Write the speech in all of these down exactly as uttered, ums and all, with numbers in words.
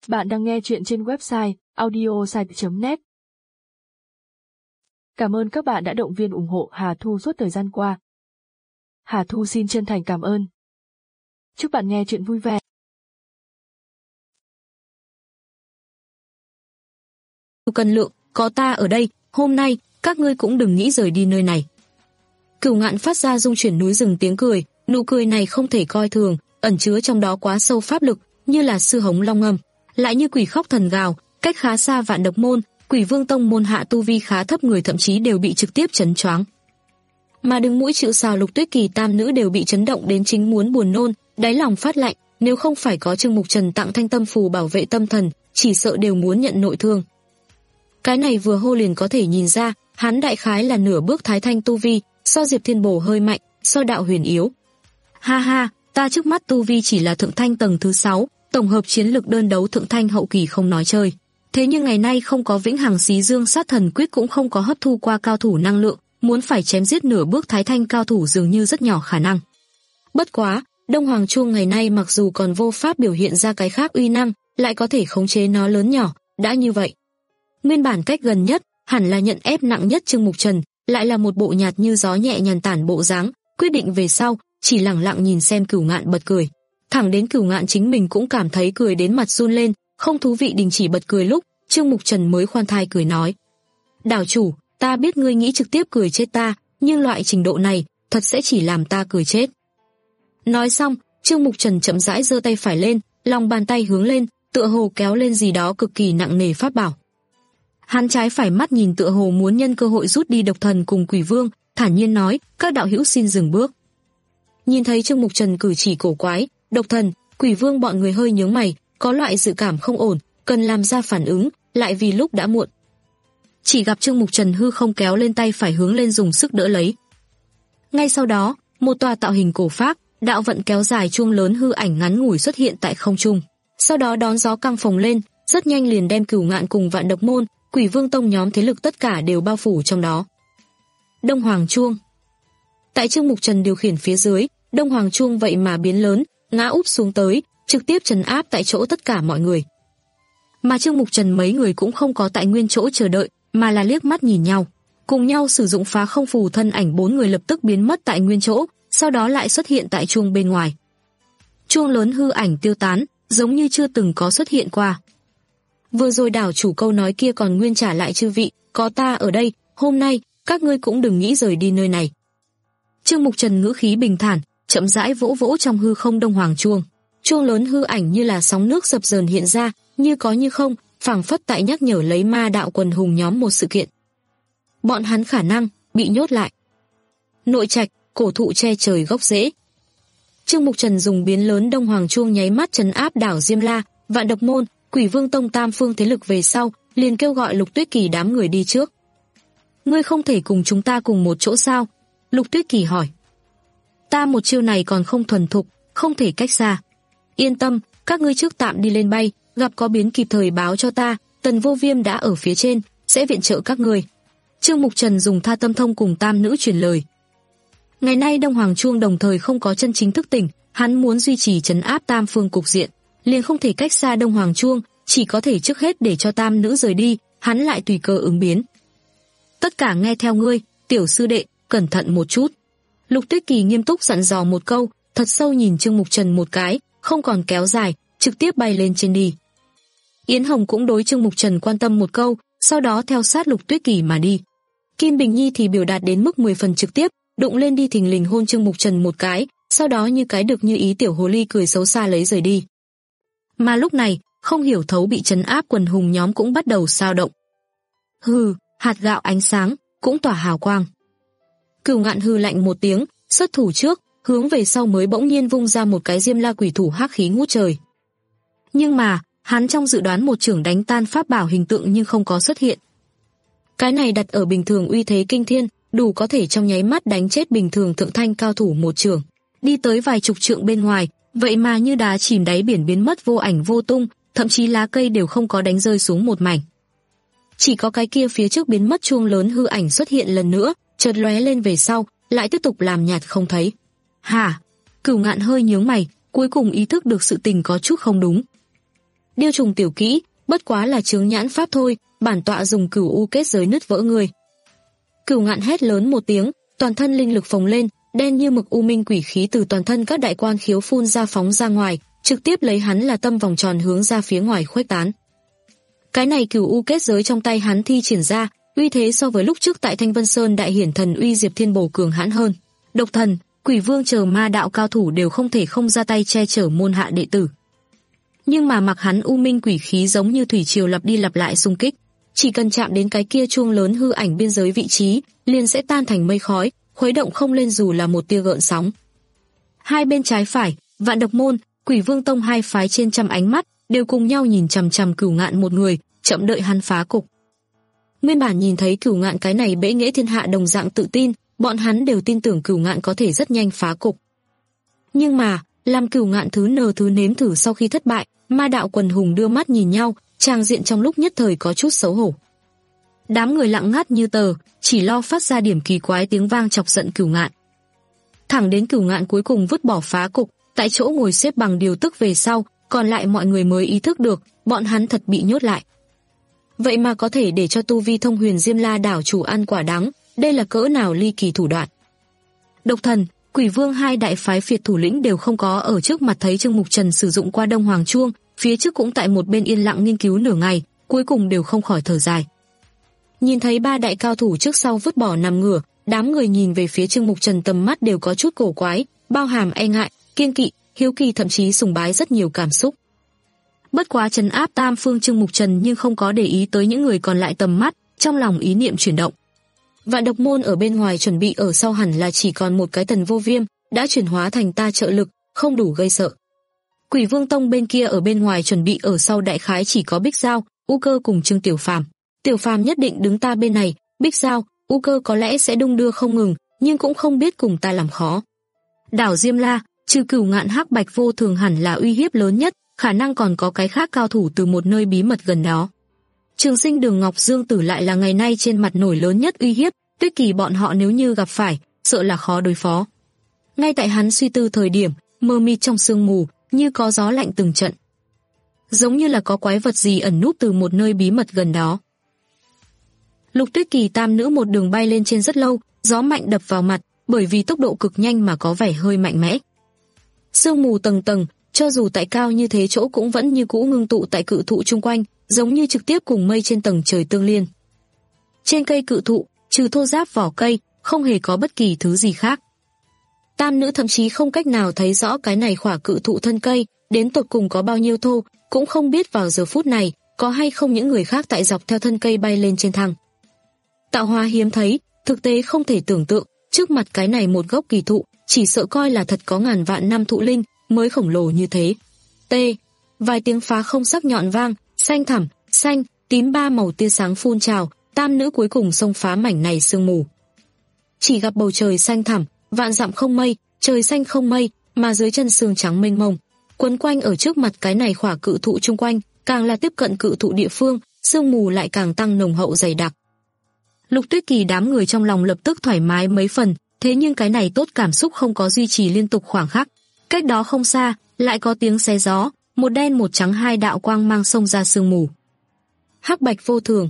Bạn đang nghe chuyện trên website audiosite chấm net. Cảm ơn các bạn đã động viên ủng hộ Hà Thu suốt thời gian qua. Hà Thu xin chân thành cảm ơn. Chúc bạn nghe chuyện vui vẻ. Cân lượng, có ta ở đây, hôm nay, các ngươi cũng đừng nghĩ rời đi nơi này. Cửu Ngạn phát ra rung chuyển núi rừng tiếng cười, nụ cười này không thể coi thường, ẩn chứa trong đó quá sâu pháp lực, như là sư hống long ngâm, lại như quỷ khóc thần gào, cách khá xa Vạn Độc môn, Quỷ Vương tông môn hạ tu vi khá thấp người thậm chí đều bị trực tiếp chấn choáng. Mà đứng mũi chịu sào Lục Tuyết Kỳ tam nữ đều bị chấn động đến chính muốn buồn nôn, đáy lòng phát lạnh, nếu không phải có Trương Mục Trần tặng thanh tâm phù bảo vệ tâm thần, chỉ sợ đều muốn nhận nội thương. Cái này vừa hô liền có thể nhìn ra, hắn đại khái là nửa bước thái thanh tu vi, so Diệp Thiên Bổ hơi mạnh, so Đạo Huyền yếu. Ha ha, ta trước mắt tu vi chỉ là thượng thanh tầng thứ sáu, tổng hợp chiến lực đơn đấu thượng thanh hậu kỳ không nói chơi. Thế nhưng ngày nay không có Vĩnh Hằng Xí Dương Sát Thần Quyết cũng không có hấp thu qua cao thủ năng lượng, muốn phải chém giết nửa bước thái thanh cao thủ dường như rất nhỏ khả năng. Bất quá, Đông Hoàng Chuông ngày nay mặc dù còn vô pháp biểu hiện ra cái khác uy năng, lại có thể khống chế nó lớn nhỏ, đã như vậy. Nguyên bản cách gần nhất, hẳn là nhận ép nặng nhất Trương Mục Trần, lại là một bộ nhạt như gió nhẹ nhàn tản bộ dáng, quyết định về sau, chỉ lẳng lặng nhìn xem Cửu Ngạn bật cười. Thẳng đến Cửu Ngạn chính mình cũng cảm thấy cười đến mặt run lên, không thú vị đình chỉ bật cười lúc, Trương Mục Trần mới khoan thai cười nói: "Đảo chủ, ta biết ngươi nghĩ trực tiếp cười chết ta, nhưng loại trình độ này, thật sẽ chỉ làm ta cười chết." Nói xong, Trương Mục Trần chậm rãi giơ tay phải lên, lòng bàn tay hướng lên, tựa hồ kéo lên gì đó cực kỳ nặng nề pháp bảo. Hắn trái phải mắt nhìn tựa hồ muốn nhân cơ hội rút đi Độc Thần cùng Quỷ Vương, thản nhiên nói: "Các đạo hữu xin dừng bước." Nhìn thấy Trương Mục Trần cử chỉ cổ quái, Độc Thần, Quỷ Vương bọn người hơi nhướng mày, có loại dự cảm không ổn, cần làm ra phản ứng, lại vì lúc đã muộn. Chỉ gặp Trương Mục Trần hư không kéo lên tay phải hướng lên dùng sức đỡ lấy. Ngay sau đó, một tòa tạo hình cổ phác, đạo vận kéo dài chuông lớn hư ảnh ngắn ngủi xuất hiện tại không trung. Sau đó đón gió căng phồng lên, rất nhanh liền đem Cửu Ngạn cùng Vạn Độc môn, Quỷ Vương tông nhóm thế lực tất cả đều bao phủ trong đó. Đông Hoàng Chuông. Tại Trương Mục Trần điều khiển phía dưới, Đông Hoàng Chuông vậy mà biến lớn, ngã úp xuống tới, trực tiếp trấn áp tại chỗ tất cả mọi người. Mà Trương Mục Trần mấy người cũng không có tại nguyên chỗ chờ đợi, mà là liếc mắt nhìn nhau, cùng nhau sử dụng phá không phù, thân ảnh bốn người lập tức biến mất tại nguyên chỗ, sau đó lại xuất hiện tại chuông bên ngoài. Chuông lớn hư ảnh tiêu tán, giống như chưa từng có xuất hiện qua. Vừa rồi đảo chủ câu nói kia còn nguyên trả lại: "Chư vị, có ta ở đây, hôm nay các ngươi cũng đừng nghĩ rời đi nơi này." Trương Mục Trần ngữ khí bình thản, chậm rãi vỗ vỗ trong hư không Đông Hoàng Chuông. Chuông lớn hư ảnh như là sóng nước dập dờn hiện ra, như có như không, phảng phất tại nhắc nhở lấy ma đạo quần hùng nhóm một sự kiện. Bọn hắn khả năng bị nhốt lại. Nội trạch, cổ thụ che trời gốc rễ. Trương Mục Trần dùng biến lớn Đông Hoàng Chuông nháy mắt trấn áp đảo Diêm La, Vạn Độc môn, Quỷ Vương tông tam phương thế lực về sau, liền kêu gọi Lục Tuyết Kỳ đám người đi trước. "Ngươi không thể cùng chúng ta cùng một chỗ sao?" Lục Tuyết Kỳ hỏi. "Ta một chiêu này còn không thuần thục, không thể cách xa. Yên tâm, các ngươi trước tạm đi lên bay, gặp có biến kịp thời báo cho ta, Tần Vô Viêm đã ở phía trên, sẽ viện trợ các ngươi." Trương Mục Trần dùng tha tâm thông cùng tam nữ truyền lời. Ngày nay Đông Hoàng Chuông đồng thời không có chân chính thức tỉnh, hắn muốn duy trì trấn áp tam phương cục diện, liền không thể cách xa Đông Hoàng Chuông, chỉ có thể trước hết để cho tam nữ rời đi, hắn lại tùy cơ ứng biến. "Tất cả nghe theo ngươi, tiểu sư đệ, cẩn thận một chút." Lục Tuyết Kỳ nghiêm túc dặn dò một câu, thật sâu nhìn Trương Mục Trần một cái, không còn kéo dài, trực tiếp bay lên trên đi. Yến Hồng cũng đối Trương Mục Trần quan tâm một câu, sau đó theo sát Lục Tuyết Kỳ mà đi. Kim Bình Nhi thì biểu đạt đến mức mười phần trực tiếp, đụng lên đi thình lình hôn Trương Mục Trần một cái, sau đó như cái được như ý tiểu hồ ly cười xấu xa lấy rời đi. Mà lúc này, không hiểu thấu bị trấn áp quần hùng nhóm cũng bắt đầu sao động. Hừ, hạt gạo ánh sáng, cũng tỏa hào quang. Cửu Ngạn hừ lạnh một tiếng, xuất thủ trước, hướng về sau mới bỗng nhiên vung ra một cái Diêm La quỷ thủ hắc khí ngút trời. Nhưng mà, hắn trong dự đoán một chưởng đánh tan pháp bảo hình tượng nhưng không có xuất hiện. Cái này đặt ở bình thường uy thế kinh thiên, đủ có thể trong nháy mắt đánh chết bình thường thượng thanh cao thủ một chưởng. Đi tới vài chục trượng bên ngoài, vậy mà như đá chìm đáy biển biến mất vô ảnh vô tung, thậm chí lá cây đều không có đánh rơi xuống một mảnh. Chỉ có cái kia phía trước biến mất chuông lớn hư ảnh xuất hiện lần nữa, chợt lóe lên về sau, lại tiếp tục làm nhạt không thấy. Hả? Cửu Ngạn hơi nhướng mày, cuối cùng ý thức được sự tình có chút không đúng. điêu trùng tiểu kỹ, bất quá là chướng nhãn pháp thôi, bản tọa dùng cửu u kết giới nứt vỡ người. Cửu Ngạn hét lớn một tiếng, toàn thân linh lực phồng lên, đen như mực u minh quỷ khí từ toàn thân các đại quan khiếu phun ra phóng ra ngoài, trực tiếp lấy hắn là tâm vòng tròn hướng ra phía ngoài khuếch tán. Cái này cửu u kết giới trong tay hắn thi triển ra, uy thế so với lúc trước tại Thanh Vân Sơn đại hiển thần uy Diệp Thiên Bổ cường hãn hơn. Độc Thần, Quỷ Vương chờ ma đạo cao thủ đều không thể không ra tay che chở môn hạ đệ tử. Nhưng mà mặc hắn u minh quỷ khí giống như thủy triều lặp đi lặp lại xung kích, chỉ cần chạm đến cái kia chuông lớn hư ảnh biên giới vị trí, liền sẽ tan thành mây khói, khuấy động không lên dù là một tia gợn sóng. Hai bên trái phải, Vạn Độc Môn, Quỷ Vương Tông hai phái trên trăm ánh mắt đều cùng nhau nhìn chằm chằm Cửu Ngạn một người, chậm đợi hắn phá cục. Nguyên bản nhìn thấy Cửu Ngạn cái này bẽ nghễ thiên hạ đồng dạng tự tin, bọn hắn đều tin tưởng Cửu Ngạn có thể rất nhanh phá cục. Nhưng mà, làm Cửu Ngạn thứ nờ thứ nếm thử sau khi thất bại, ma đạo quần hùng đưa mắt nhìn nhau, tràng diện trong lúc nhất thời có chút xấu hổ. Đám người lặng ngắt như tờ, chỉ lo phát ra điểm kỳ quái tiếng vang chọc giận Cửu Ngạn. Thẳng đến Cửu Ngạn cuối cùng vứt bỏ phá cục, tại chỗ ngồi xếp bằng điều tức về sau, còn lại mọi người mới ý thức được, bọn hắn thật bị nhốt lại. Vậy mà có thể để cho tu vi thông huyền Diêm La đảo chủ ăn quả đắng, đây là cỡ nào ly kỳ thủ đoạn. Độc Thần, Quỷ Vương hai đại phái phiệt thủ lĩnh đều không có ở trước mặt thấy Trương Mục Trần sử dụng qua Đông Hoàng Chuông, phía trước cũng tại một bên yên lặng nghiên cứu nửa ngày, cuối cùng đều không khỏi thở dài. Nhìn thấy ba đại cao thủ trước sau vứt bỏ nằm ngửa, đám người nhìn về phía Trương Mục Trần tầm mắt đều có chút cổ quái, bao hàm e ngại, kiêng kỵ, hiếu kỳ thậm chí sùng bái rất nhiều cảm xúc. Bất quá trấn áp tam phương Trương Mục Trần nhưng không có để ý tới những người còn lại tầm mắt, trong lòng ý niệm chuyển động. Vạn Độc Môn ở bên ngoài chuẩn bị ở sau hẳn là chỉ còn một cái Tần Vô Viêm, đã chuyển hóa thành ta trợ lực, không đủ gây sợ. Quỷ Vương Tông bên kia ở bên ngoài chuẩn bị ở sau đại khái chỉ có Bích Giao, U Cơ cùng Trương Tiểu Phàm. Tiểu Phàm nhất định đứng ta bên này, Bích Giao, U Cơ có lẽ sẽ đung đưa không ngừng, nhưng cũng không biết cùng ta làm khó. Đảo Diêm La, trừ Cửu Ngạn Hắc Bạch Vô Thường hẳn là uy hiếp lớn nhất, khả năng còn có cái khác cao thủ từ một nơi bí mật gần đó. Trường Sinh Đường Ngọc Dương Tử lại là ngày nay trên mặt nổi lớn nhất uy hiếp, Tuyết Kỳ bọn họ nếu như gặp phải, sợ là khó đối phó. Ngay tại hắn suy tư thời điểm, mờ mịt trong sương mù, như có gió lạnh từng trận. Giống như là có quái vật gì ẩn núp từ một nơi bí mật gần đó. Lục Tuyết Kỳ tam nữ một đường bay lên trên rất lâu, gió mạnh đập vào mặt, bởi vì tốc độ cực nhanh mà có vẻ hơi mạnh mẽ. Sương mù tầng tầng, cho dù tại cao như thế chỗ cũng vẫn như cũ ngưng tụ tại cự thụ chung quanh, giống như trực tiếp cùng mây trên tầng trời tương liên. Trên cây cự thụ, trừ thô ráp vỏ cây, không hề có bất kỳ thứ gì khác. Tam nữ thậm chí không cách nào thấy rõ cái này khỏa cự thụ thân cây, đến tột cùng có bao nhiêu thô, cũng không biết vào giờ phút này, có hay không những người khác tại dọc theo thân cây bay lên trên thăng. Tạo hóa hiếm thấy, thực tế không thể tưởng tượng, trước mặt cái này một gốc kỳ thụ, chỉ sợ coi là thật có ngàn vạn năm thụ linh, mới khổng lồ như thế. T. Vài tiếng phá không sắc nhọn vang, xanh thẳm, xanh, tím ba màu tia sáng phun trào, tam nữ cuối cùng xông phá mảnh này sương mù. Chỉ gặp bầu trời xanh thẳm, vạn dặm không mây, trời xanh không mây, mà dưới chân sương trắng mênh mông, quấn quanh ở trước mặt cái này khỏa cự thụ chung quanh, càng là tiếp cận cự thụ địa phương, sương mù lại càng tăng nồng hậu dày đặc. Lục Tuyết Kỳ đám người trong lòng lập tức thoải mái mấy phần, thế nhưng cái này tốt cảm xúc không có duy trì liên tục khoảng khắc. Cách đó không xa, lại có tiếng xé gió, một đen một trắng hai đạo quang mang xông ra sương mù. Hắc Bạch Vô Thường.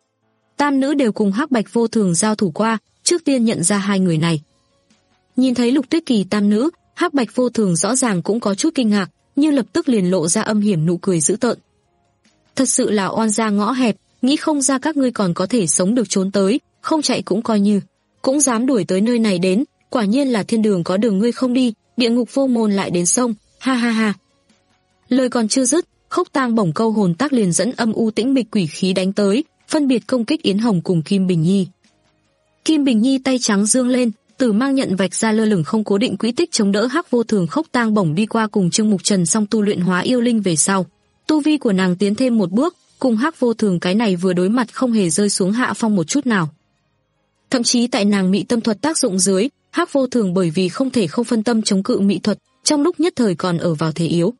Tam nữ đều cùng Hắc Bạch Vô Thường giao thủ qua, trước tiên nhận ra hai người này. Nhìn thấy Lục Tuyết Kỳ tam nữ, Hắc Bạch Vô Thường rõ ràng cũng có chút kinh ngạc, nhưng lập tức liền lộ ra âm hiểm nụ cười dữ tợn. Thật sự là oan gia ngõ hẹp, nghĩ không ra các ngươi còn có thể sống được trốn tới, không chạy cũng coi như, cũng dám đuổi tới nơi này đến, quả nhiên là thiên đường có đường ngươi không đi, địa ngục vô môn lại đến sông, ha ha ha. Lời còn chưa dứt, Khốc Tang bổng câu hồn tác liền dẫn âm u tĩnh mịch quỷ khí đánh tới, phân biệt công kích Yến Hồng cùng Kim Bình Nhi. Kim Bình Nhi tay trắng dương lên, Tử Mang nhận vạch ra lơ lửng không cố định quỹ tích chống đỡ Hắc Vô Thường. Khốc Tang bổng đi qua cùng Trương Mục Trần song tu luyện hóa yêu linh về sau, tu vi của nàng tiến thêm một bước, cùng Hắc Vô Thường cái này vừa đối mặt không hề rơi xuống hạ phong một chút nào. Thậm chí tại nàng mị tâm thuật tác dụng dưới, Hắc Vô Thường bởi vì không thể không phân tâm chống cự mị thuật, trong lúc nhất thời còn ở vào thế yếu.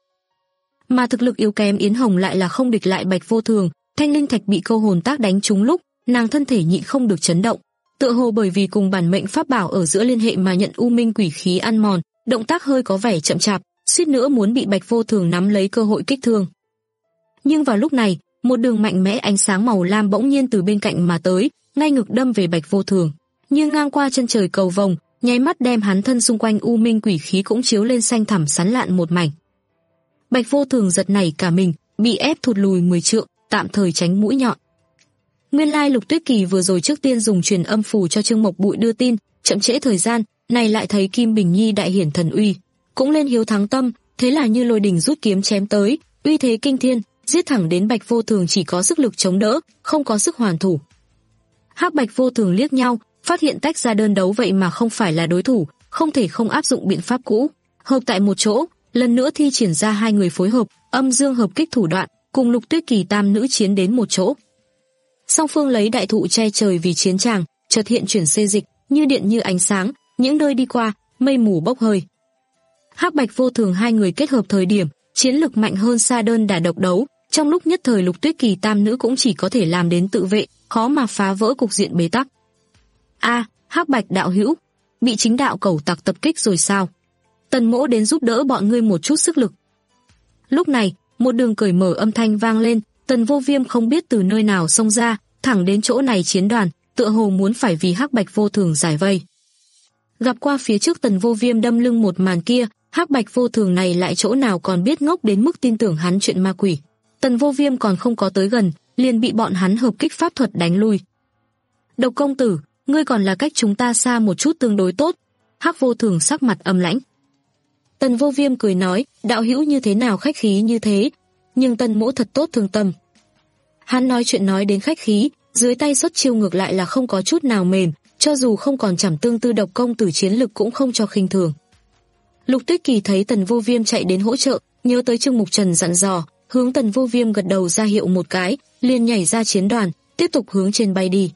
Mà thực lực yếu kém Yến Hồng lại là không địch lại Bạch Vô Thường, thanh linh thạch bị câu hồn tác đánh trúng lúc, nàng thân thể nhịn không được chấn động, tựa hồ bởi vì cùng bản mệnh pháp bảo ở giữa liên hệ mà nhận u minh quỷ khí ăn mòn, động tác hơi có vẻ chậm chạp, suýt nữa muốn bị Bạch Vô Thường nắm lấy cơ hội kích thương. Nhưng vào lúc này, một đường mạnh mẽ ánh sáng màu lam bỗng nhiên từ bên cạnh mà tới, ngay ngực đâm về Bạch Vô Thường, như ngang qua chân trời cầu vồng, nháy mắt đem hắn thân xung quanh u minh quỷ khí cũng chiếu lên xanh thẳm sán lạn một mảnh. Bạch Vô Thường giật nảy cả mình, bị ép thụt lùi mười trượng, tạm thời tránh mũi nhọn. Nguyên lai Lục Tuyết Kỳ vừa rồi trước tiên dùng truyền âm phù cho Trương Mộc Bụi đưa tin, chậm trễ thời gian, này lại thấy Kim Bình Nhi đại hiển thần uy, cũng lên hiếu thắng tâm, thế là như lôi đình rút kiếm chém tới, uy thế kinh thiên, giết thẳng đến Bạch Vô Thường chỉ có sức lực chống đỡ, không có sức hoàn thủ. Hắc Bạch Vô Thường liếc nhau, phát hiện tách ra đơn đấu vậy mà không phải là đối thủ, không thể không áp dụng biện pháp cũ, hợp tại một chỗ, lần nữa thi triển ra hai người phối hợp, âm dương hợp kích thủ đoạn, cùng Lục Tuyết Kỳ tam nữ chiến đến một chỗ. Song phương lấy đại thụ che trời vì chiến tràng, chợt hiện chuyển xê dịch, như điện như ánh sáng, những nơi đi qua, mây mù bốc hơi. Hắc Bạch Vô Thường hai người kết hợp thời điểm, chiến lực mạnh hơn xa đơn đả độc đấu, trong lúc nhất thời Lục Tuyết Kỳ tam nữ cũng chỉ có thể làm đến tự vệ, khó mà phá vỡ cục diện bế tắc. A, Hắc Bạch đạo hữu, bị chính đạo cẩu tặc tập kích rồi sao? Tần Mỗ đến giúp đỡ bọn ngươi một chút sức lực. Lúc này, một đường cởi mở âm thanh vang lên, Tần Vô Viêm không biết từ nơi nào xông ra, thẳng đến chỗ này chiến đoàn, tựa hồ muốn phải vì Hắc Bạch Vô Thường giải vây. Gặp qua phía trước Tần Vô Viêm đâm lưng một màn kia, Hắc Bạch Vô Thường này lại chỗ nào còn biết ngốc đến mức tin tưởng hắn chuyện ma quỷ. Tần Vô Viêm còn không có tới gần, liền bị bọn hắn hợp kích pháp thuật đánh lui. Độc công tử, ngươi còn là cách chúng ta xa một chút tương đối tốt. Hắc Vô Thường sắc mặt âm lãnh. Tần Vô Viêm cười nói, đạo hữu như thế nào khách khí như thế, nhưng Tần Mỗ thật tốt thương tâm. Hắn nói chuyện nói đến khách khí, dưới tay xuất chiêu ngược lại là không có chút nào mềm, cho dù không còn chảm tương tư độc công tử chiến lực cũng không cho khinh thường. Lục Tuyết Kỳ thấy Tần Vô Viêm chạy đến hỗ trợ, nhớ tới Trương Mục Trần dặn dò, hướng Tần Vô Viêm gật đầu ra hiệu một cái, liền nhảy ra chiến đoàn, tiếp tục hướng trên bay đi.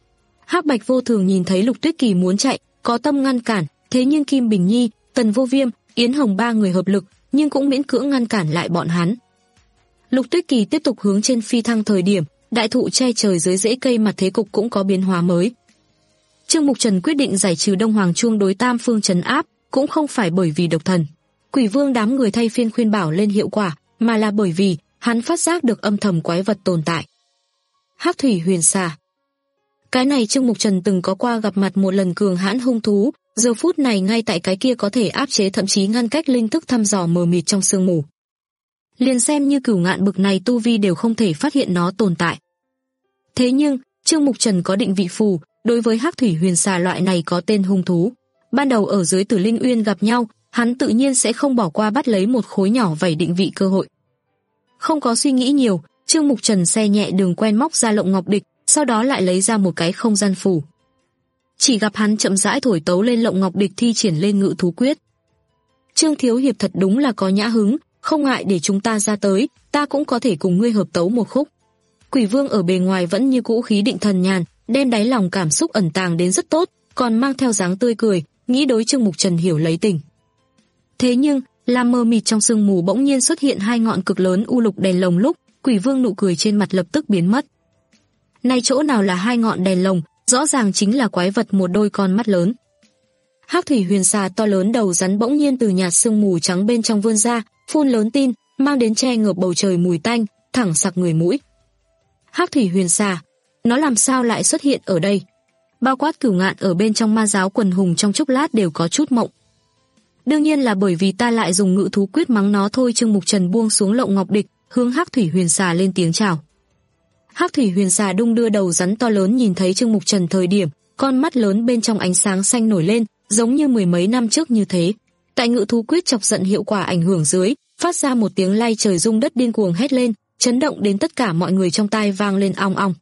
Hắc Bạch Vô Thường nhìn thấy Lục Tuyết Kỳ muốn chạy, có tâm ngăn cản, thế nhưng Kim Bình Nhi, Tần Vô Viêm, Yến Hồng ba người hợp lực, nhưng cũng miễn cưỡng ngăn cản lại bọn hắn. Lục Tuyết Kỳ tiếp tục hướng trên phi thăng thời điểm, đại thụ che trời dưới rễ cây mặt thế cục cũng có biến hóa mới. Trương Mục Trần quyết định giải trừ Đông Hoàng Chuông đối tam phương trấn áp, cũng không phải bởi vì độc thần, Quỷ Vương đám người thay phiên khuyên bảo lên hiệu quả, mà là bởi vì hắn phát giác được âm thầm quái vật tồn tại. Hắc Thủy Huyền Xà. Cái này Trương Mục Trần từng có qua gặp mặt một lần cường hãn hung thú, giờ phút này ngay tại cái kia có thể áp chế thậm chí ngăn cách linh thức thăm dò mờ mịt trong sương mù. Liền xem như Cửu Ngạn bực này tu vi đều không thể phát hiện nó tồn tại. Thế nhưng, Trương Mục Trần có định vị phù, đối với Hắc Thủy Huyền Xà loại này có tên hung thú, ban đầu ở dưới Tử Linh Uyên gặp nhau, hắn tự nhiên sẽ không bỏ qua bắt lấy một khối nhỏ vảy định vị cơ hội. Không có suy nghĩ nhiều, Trương Mục Trần xe nhẹ đường quen móc ra lộng ngọc địch, sau đó lại lấy ra một cái không gian phù. Chỉ gặp hắn chậm rãi thổi tấu lên lộng ngọc địch thi triển lên ngự thú quyết. Trương Thiếu Hiệp thật đúng là có nhã hứng, không ngại để chúng ta ra tới, ta cũng có thể cùng ngươi hợp tấu một khúc. Quỷ Vương ở bề ngoài vẫn như cũ khí định thần nhàn, đem đáy lòng cảm xúc ẩn tàng đến rất tốt, còn mang theo dáng tươi cười, nghĩ đối Trương Mục Trần hiểu lấy tình. Thế nhưng, làm mờ mịt trong sương mù bỗng nhiên xuất hiện hai ngọn cực lớn u lục đèn lồng lúc, Quỷ Vương nụ cười trên mặt lập tức biến mất. Này chỗ nào là hai ngọn đèn lồng, rõ ràng chính là quái vật một đôi con mắt lớn. Hắc Thủy Huyền Xà to lớn đầu rắn bỗng nhiên từ nhạt sương mù trắng bên trong vươn ra, phun lớn tin, mang đến che ngợp bầu trời mùi tanh, thẳng sặc người mũi. Hắc Thủy Huyền Xà, nó làm sao lại xuất hiện ở đây? Bao quát Cửu Ngạn ở bên trong ma giáo quần hùng trong chốc lát đều có chút mộng. Đương nhiên là bởi vì ta lại dùng ngự thú quyết mắng nó thôi. Trương Mục Trần buông xuống lộng ngọc địch, hướng Hắc Thủy Huyền Xà lên tiếng chào. Hắc Thủy Huyền Xà đung đưa đầu rắn to lớn nhìn thấy Trương Mục Trần thời điểm, con mắt lớn bên trong ánh sáng xanh nổi lên, giống như mười mấy năm trước như thế. Tại ngự thú quyết chọc giận hiệu quả ảnh hưởng dưới, phát ra một tiếng lay trời rung đất điên cuồng hét lên, chấn động đến tất cả mọi người trong tai vang lên ong ong.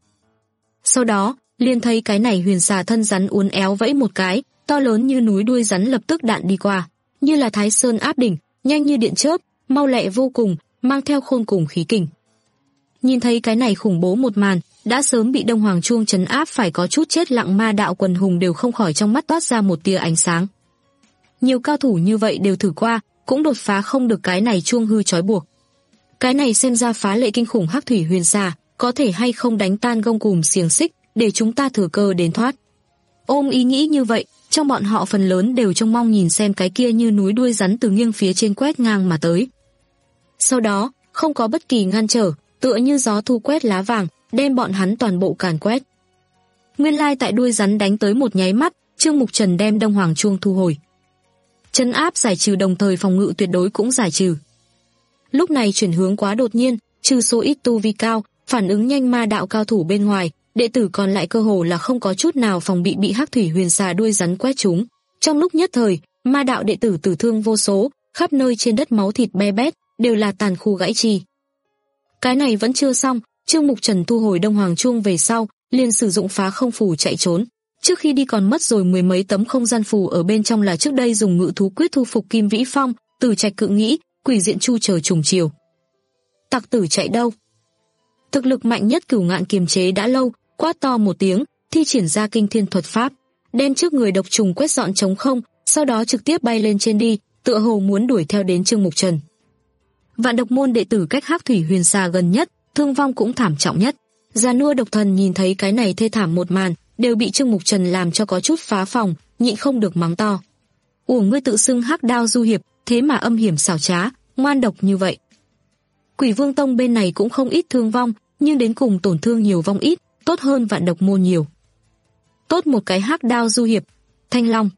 Sau đó, liền thấy cái này huyền xà thân rắn uốn éo vẫy một cái, to lớn như núi đuôi rắn lập tức đạn đi qua, như là Thái Sơn áp đỉnh, nhanh như điện chớp, mau lẹ vô cùng, mang theo khôn cùng khí kình. Nhìn thấy cái này khủng bố một màn, đã sớm bị Đông Hoàng Chuông trấn áp phải có chút chết lặng ma đạo quần hùng đều không khỏi trong mắt toát ra một tia ánh sáng. Nhiều cao thủ như vậy đều thử qua, cũng đột phá không được cái này chuông hư trói buộc. Cái này xem ra phá lệ kinh khủng Hắc Thủy Huyền Xà, có thể hay không đánh tan gông cùm xiềng xích, để chúng ta thừa cơ đến thoát. Ôm ý nghĩ như vậy, trong bọn họ phần lớn đều trông mong nhìn xem cái kia như núi đuôi rắn từ nghiêng phía trên quét ngang mà tới. Sau đó, không có bất kỳ ngăn trở, tựa như gió thu quét lá vàng, đem bọn hắn toàn bộ càn quét. Nguyên lai tại đuôi rắn đánh tới một nháy mắt, Trương Mục Trần đem Đông Hoàng Chuông thu hồi. Trấn áp giải trừ đồng thời phòng ngự tuyệt đối cũng giải trừ. Lúc này chuyển hướng quá đột nhiên, trừ số ít tu vi cao, phản ứng nhanh ma đạo cao thủ bên ngoài, đệ tử còn lại cơ hồ là không có chút nào phòng bị bị Hắc Thủy Huyền Xà đuôi rắn quét trúng. Trong lúc nhất thời, ma đạo đệ tử tử thương vô số, khắp nơi trên đất máu thịt be bét, đều là tàn khu gãy chi. Cái này vẫn chưa xong, Trương Mục Trần thu hồi Đông Hoàng Chuông về sau, liền sử dụng phá không phù chạy trốn. Trước khi đi còn mất rồi mười mấy tấm không gian phù, ở bên trong là trước đây dùng ngự thú quyết thu phục Kim Vĩ Phong, Tử Trạch Cự Nghĩ, Quỷ Diện Chu chờ trùng chiều. Tặc tử chạy đâu? Thực lực mạnh nhất Cửu Ngạn kiềm chế đã lâu, quát to một tiếng, thi triển ra kinh thiên thuật pháp, đem trước người độc trùng quét dọn trống không, sau đó trực tiếp bay lên trên đi, tựa hồ muốn đuổi theo đến Trương Mục Trần. Vạn Độc môn đệ tử cách Hắc Thủy Huyền Xà gần nhất, thương vong cũng thảm trọng nhất. Già nua độc thần nhìn thấy cái này thê thảm một màn, đều bị Trương Mục Trần làm cho có chút phá phòng, nhịn không được mắng to. Uổng ngươi tự xưng Hắc Đao du hiệp, thế mà âm hiểm xảo trá, ngoan độc như vậy. Quỷ Vương Tông bên này cũng không ít thương vong, nhưng đến cùng tổn thương nhiều vong ít, tốt hơn Vạn Độc môn nhiều. Tốt một cái Hắc Đao du hiệp. Thanh Long.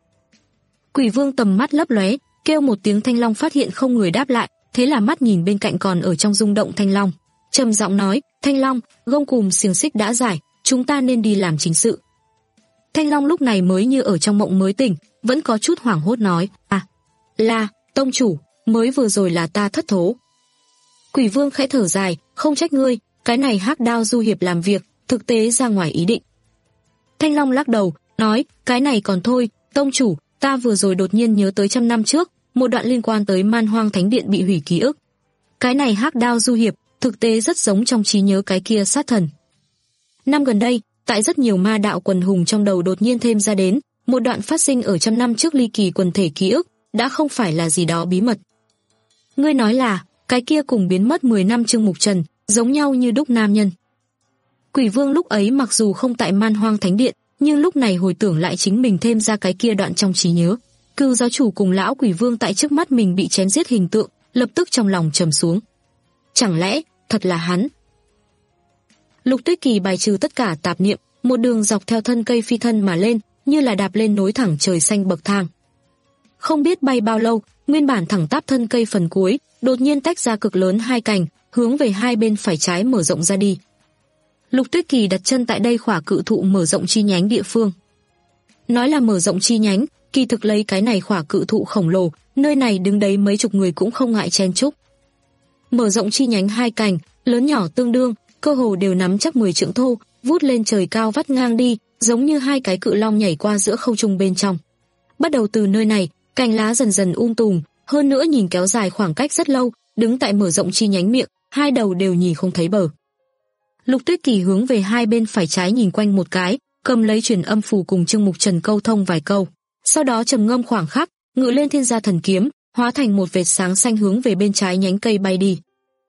Quỷ Vương tầm mắt lấp lóe, kêu một tiếng Thanh Long, phát hiện không người đáp lại, thế là mắt nhìn bên cạnh còn ở trong rung động Thanh Long, trầm giọng nói, Thanh Long, gông cùm xiềng xích đã giải, chúng ta nên đi làm chính sự. Thanh Long lúc này mới như ở trong mộng mới tỉnh, vẫn có chút hoảng hốt nói, à, là, tông chủ, mới vừa rồi là ta thất thố. Quỷ Vương khẽ thở dài, không trách ngươi, cái này Hắc Đao du hiệp làm việc, thực tế ra ngoài ý định. Thanh Long lắc đầu, nói, cái này còn thôi, tông chủ, ta vừa rồi đột nhiên nhớ tới trăm năm trước, một đoạn liên quan tới Man Hoang Thánh Điện bị hủy ký ức. Cái này Hắc Đao du hiệp, thực tế rất giống trong trí nhớ cái kia sát thần. Năm gần đây, tại rất nhiều ma đạo quần hùng trong đầu đột nhiên thêm ra đến, một đoạn phát sinh ở trăm năm trước ly kỳ quần thể ký ức, đã không phải là gì đó bí mật. Ngươi nói là, cái kia cùng biến mất mười năm Trương Mục Trần, giống nhau như đúc nam nhân. Quỷ Vương lúc ấy mặc dù không tại Man Hoang Thánh Điện, nhưng lúc này hồi tưởng lại chính mình thêm ra cái kia đoạn trong trí nhớ. Cưu giáo chủ cùng lão Quỷ Vương tại trước mắt mình bị chém giết hình tượng, lập tức trong lòng trầm xuống. Chẳng lẽ, thật là hắn? Lục Tuyết Kỳ bài trừ tất cả tạp niệm, một đường dọc theo thân cây phi thân mà lên, như là đạp lên nối thẳng trời xanh bậc thang. Không biết bay bao lâu, nguyên bản thẳng tắp thân cây phần cuối, đột nhiên tách ra cực lớn hai cành, hướng về hai bên phải trái mở rộng ra đi. Lục Tuyết Kỳ đặt chân tại đây khỏa cự thụ mở rộng chi nhánh địa phương. Nói là mở rộng chi nhánh, kỳ thực lấy cái này khỏa cự thụ khổng lồ, nơi này đứng đấy mấy chục người cũng không ngại chen chúc. Mở rộng chi nhánh hai cành, lớn nhỏ tương đương, cơ hồ đều nắm chắc mười trượng thô, vút lên trời cao vắt ngang đi, giống như hai cái cự long nhảy qua giữa không trung bên trong. Bắt đầu từ nơi này, cành lá dần dần um tùm, hơn nữa nhìn kéo dài khoảng cách rất lâu, đứng tại mở rộng chi nhánh miệng, hai đầu đều nhìn không thấy bờ. Lục Tuyết Kỳ hướng về hai bên phải trái nhìn quanh một cái, cầm lấy truyền âm phù cùng Trương Mục Trần câu thông vài câu, sau đó trầm ngâm khoảng khắc, ngự lên Thiên Gia Thần Kiếm, hóa thành một vệt sáng xanh hướng về bên trái nhánh cây bay đi.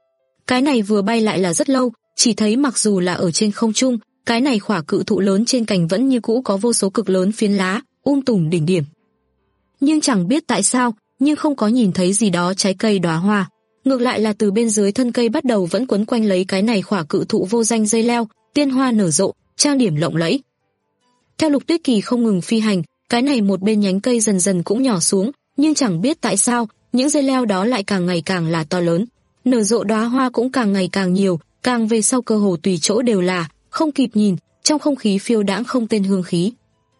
Cái này vừa bay lại là rất lâu, chỉ thấy mặc dù là ở trên không trung, cái này khỏa cự thụ lớn trên cành vẫn như cũ có vô số cực lớn phiến lá, um tùm đỉnh điểm. Nhưng chẳng biết tại sao, nhưng không có nhìn thấy gì đó trái cây đóa hoa. Ngược lại là từ bên dưới thân cây bắt đầu vẫn quấn quanh lấy cái này khỏa cự thụ vô danh dây leo, tiên hoa nở rộ, trang điểm lộng lẫy. Theo Lục Tuyết Kỳ không ngừng phi hành, cái này một bên nhánh cây dần dần cũng nhỏ xuống, nhưng chẳng biết tại sao, những dây leo đó lại càng ngày càng là to lớn. Nở rộ đóa hoa cũng càng ngày càng nhiều, càng về sau cơ hồ tùy chỗ đều là, không kịp nhìn, trong không khí phiêu đãng không tên hương khí.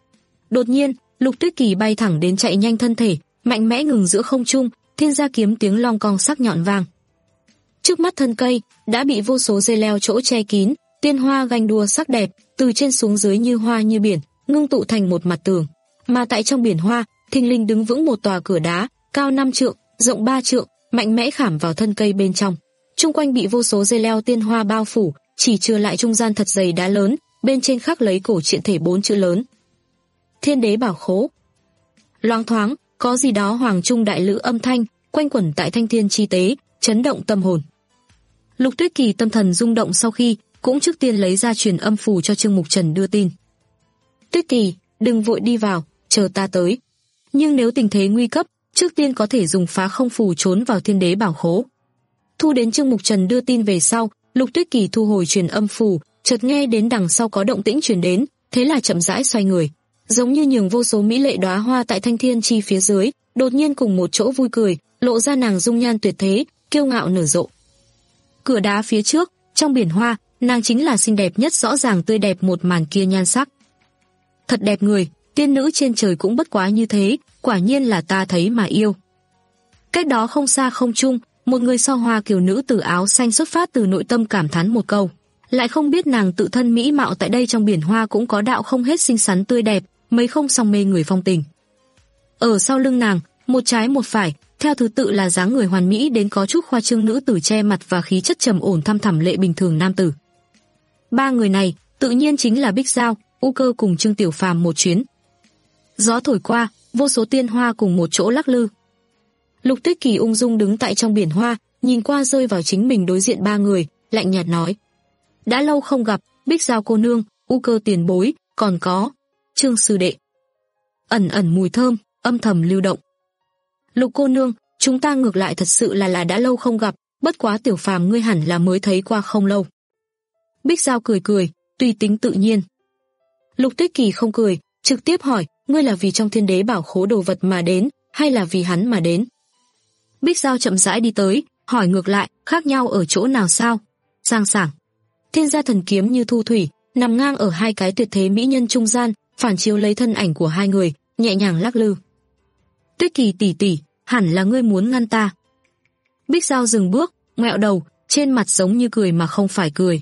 Đột nhiên, Lục Tuyết Kỳ bay thẳng đến chạy nhanh thân thể, mạnh mẽ ngừng giữa không trung, Thiên Gia kiếm tiếng long cong sắc nhọn vang. Trước mắt thân cây đã bị vô số dây leo chỗ che kín, tiên hoa ganh đua sắc đẹp, từ trên xuống dưới như hoa như biển, ngưng tụ thành một mặt tường. Mà tại trong biển hoa, thình lình đứng vững một tòa cửa đá, cao năm trượng, rộng ba trượng, mạnh mẽ khảm vào thân cây bên trong. Trung quanh bị vô số dây leo tiên hoa bao phủ, chỉ trừ lại trung gian thật dày đá lớn, bên trên khắc lấy cổ truyện thể bốn chữ lớn. Thiên Đế Bảo Khố. Loáng thoáng, có gì đó hoàng trung đại lữ âm thanh quanh quẩn tại thanh thiên chi tế, chấn động tâm hồn. Lục Tuyết Kỳ tâm thần rung động sau khi, cũng trước tiên lấy ra truyền âm phù cho Trương Mục Trần đưa tin. Tuyết Kỳ, đừng vội đi vào, chờ ta tới. Nhưng nếu tình thế nguy cấp, trước tiên có thể dùng phá không phù trốn vào Thiên Đế Bảo Khố. Thu đến Trương Mục Trần đưa tin về sau, Lục Tuyết Kỳ thu hồi truyền âm phù, chợt nghe đến đằng sau có động tĩnh truyền đến, thế là chậm rãi xoay người, giống như nhường vô số mỹ lệ đóa hoa tại thanh thiên chi phía dưới, đột nhiên cùng một chỗ vui cười, lộ ra nàng dung nhan tuyệt thế, kiêu ngạo nở rộ. Cửa đá phía trước, trong biển hoa, nàng chính là xinh đẹp nhất, rõ ràng tươi đẹp một màn kia nhan sắc. Thật đẹp người, tiên nữ trên trời cũng bất quá như thế, quả nhiên là ta thấy mà yêu. Cách đó không xa không trung, một người so hoa kiều nữ tử áo xanh xuất phát từ nội tâm cảm thán một câu, lại không biết nàng tự thân mỹ mạo tại đây trong biển hoa cũng có đạo không hết xinh xắn tươi đẹp, mấy không song mê người phong tình. Ở sau lưng nàng, một trái một phải, theo thứ tự là dáng người hoàn mỹ đến có chút khoa trương nữ tử che mặt và khí chất trầm ổn thăm thẳm lệ bình thường nam tử. Ba người này, tự nhiên chính là Bích Giao, U Cơ cùng Trương Tiểu Phàm một chuyến. Gió thổi qua, vô số tiên hoa cùng một chỗ lắc lư. Lục Tuyết Kỳ ung dung đứng tại trong biển hoa, nhìn qua rơi vào chính mình đối diện ba người, lạnh nhạt nói: đã lâu không gặp, Bích Giao cô nương, U Cơ tiền bối, còn có Trương sư đệ. Ẩn ẩn mùi thơm, âm thầm lưu động. Lục cô nương, chúng ta ngược lại thật sự là là đã lâu không gặp, bất quá Tiểu Phàm ngươi hẳn là mới thấy qua không lâu. Bích Giao cười cười, tùy tính tự nhiên. Lục Tuyết Kỳ không cười, trực tiếp hỏi: ngươi là vì trong thiên đế bảo khố đồ vật mà đến, hay là vì hắn mà đến? Bích Giao chậm rãi đi tới, hỏi ngược lại: khác nhau ở chỗ nào sao? Sang sảng. Thiên gia thần kiếm như thu thủy, nằm ngang ở hai cái tuyệt thế mỹ nhân trung gian, phản chiếu lấy thân ảnh của hai người, nhẹ nhàng lắc lư. Tuyết Kỳ tỷ tỷ, hẳn là ngươi muốn ngăn ta. Bích Giao dừng bước, ngoẹo đầu, trên mặt giống như cười mà không phải cười.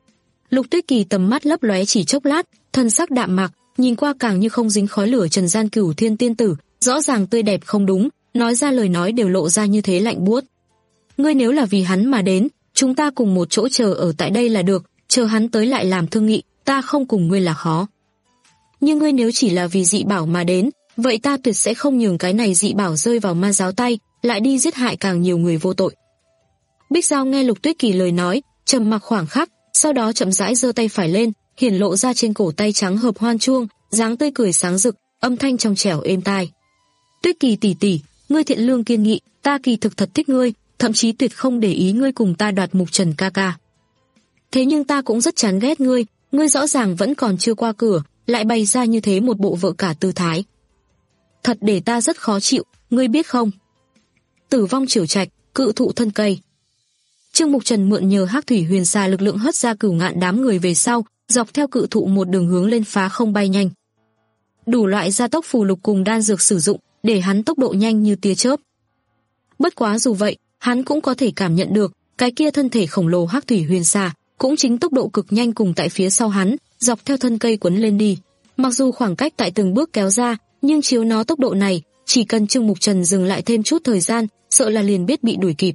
Lục Tuyết Kỳ tầm mắt lấp lóe chỉ chốc lát, thân sắc đạm mạc, nhìn qua càng như không dính khói lửa trần gian cửu thiên tiên tử, rõ ràng tươi đẹp không đúng, nói ra lời nói đều lộ ra như thế lạnh buốt. Ngươi nếu là vì hắn mà đến, chúng ta cùng một chỗ chờ ở tại đây là được, chờ hắn tới lại làm thương nghị, ta không cùng ngươi là khó. Nhưng ngươi nếu chỉ là vì dị bảo mà đến, vậy ta tuyệt sẽ không nhường cái này dị bảo rơi vào ma giáo tay, lại đi giết hại càng nhiều người vô tội. Bích Giao nghe Lục Tuyết Kỳ lời nói, trầm mặc khoảng khắc, sau đó chậm rãi giơ tay phải lên, hiển lộ ra trên cổ tay trắng hợp hoan chuông, dáng tươi cười sáng rực, âm thanh trong trẻo êm tai. Tuyết Kỳ tỷ tỷ, ngươi thiện lương kiên nghị, ta kỳ thực thật thích ngươi, thậm chí tuyệt không để ý ngươi cùng ta đoạt Mục Trần ca ca. Thế nhưng ta cũng rất chán ghét ngươi, ngươi rõ ràng vẫn còn chưa qua cửa, lại bày ra như thế một bộ vợ cả tư thái. Thật để ta rất khó chịu, ngươi biết không? Tử vong triều trạch, cự thụ thân cây. Trương Mục Trần mượn nhờ Hắc Thủy Huyền Xà lực lượng hất ra Cửu Ngạn đám người về sau, dọc theo cự thụ một đường hướng lên phá không bay nhanh. Đủ loại gia tốc phù lục cùng đan dược sử dụng, để hắn tốc độ nhanh như tia chớp. Bất quá dù vậy, hắn cũng có thể cảm nhận được, cái kia thân thể khổng lồ Hắc Thủy Huyền Xà cũng chính tốc độ cực nhanh cùng tại phía sau hắn, dọc theo thân cây quấn lên đi. Mặc dù khoảng cách tại từng bước kéo ra, nhưng chiếu nó tốc độ này, chỉ cần Trương Mục Trần dừng lại thêm chút thời gian, sợ là liền biết bị đuổi kịp.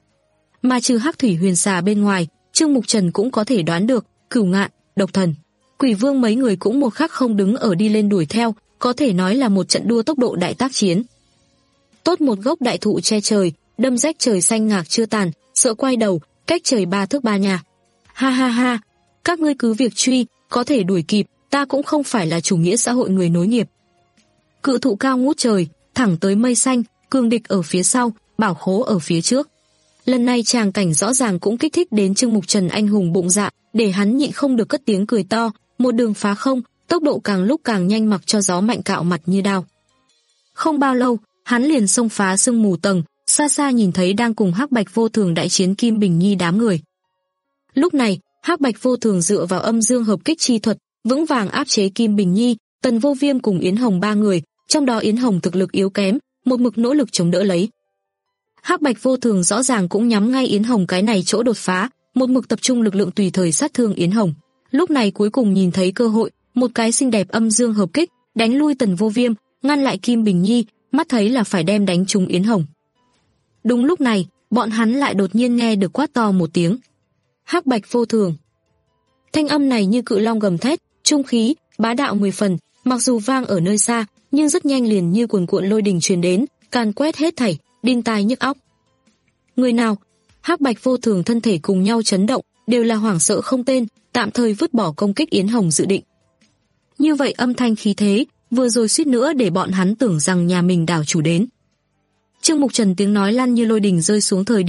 Mà trừ Hắc Thủy Huyền Xà bên ngoài, Trương Mục Trần cũng có thể đoán được, Cửu Ngạn, Độc Thần, Quỷ Vương mấy người cũng một khắc không đứng ở đi lên đuổi theo, có thể nói là một trận đua tốc độ đại tác chiến. Tốt một gốc đại thụ che trời, đâm rách trời xanh ngạc chưa tàn, sợ quay đầu, cách trời ba thước ba nhà. Ha ha ha, các ngươi cứ việc truy, có thể đuổi kịp, ta cũng không phải là chủ nghĩa xã hội người nối nghiệp. Cự thụ cao ngút trời, thẳng tới mây xanh, cương địch ở phía sau, bảo khố ở phía trước. Lần này tràng cảnh rõ ràng cũng kích thích đến Trương Mục Trần anh hùng bụng dạ, để hắn nhịn không được cất tiếng cười to, một đường phá không, tốc độ càng lúc càng nhanh mặc cho gió mạnh cạo mặt như đao. Không bao lâu, hắn liền xông phá sương mù tầng, xa xa nhìn thấy đang cùng Hắc Bạch Vô Thường đại chiến Kim Bình Nhi đám người. Lúc này, Hắc Bạch Vô Thường dựa vào âm dương hợp kích chi thuật, vững vàng áp chế Kim Bình Nhi, Tần Vô Viêm cùng Yến Hồng ba người, trong đó Yến Hồng thực lực yếu kém, một mực nỗ lực chống đỡ lấy. Hắc Bạch Vô Thường rõ ràng cũng nhắm ngay Yến Hồng cái này chỗ đột phá, một mực tập trung lực lượng tùy thời sát thương Yến Hồng. Lúc này cuối cùng nhìn thấy cơ hội, một cái xinh đẹp âm dương hợp kích, đánh lui Tần Vô Viêm, ngăn lại Kim Bình Nhi, mắt thấy là phải đem đánh trúng Yến Hồng. Đúng lúc này, bọn hắn lại đột nhiên nghe được quát to một tiếng. Hắc Bạch Vô Thường. Thanh âm này như cự long gầm thét, trung khí, bá đạo mười phần, mặc dù vang ở nơi xa, nhưng rất nhanh liền như cuồn cuộn lôi đình truyền đến, càn quét hết thảy, đinh tai nhức óc. Người nào? Hắc Bạch Vô Thường thân thể cùng nhau chấn động, đều là hoảng sợ không tên, tạm thời vứt bỏ công kích Yến Hồng dự định. Như vậy âm thanh khí thế, vừa rồi suýt nữa để bọn hắn tưởng rằng nhà mình đảo chủ đến. Trương Mục Trần tiếng nói lăn như lôi đình rơi xuống thời điểm,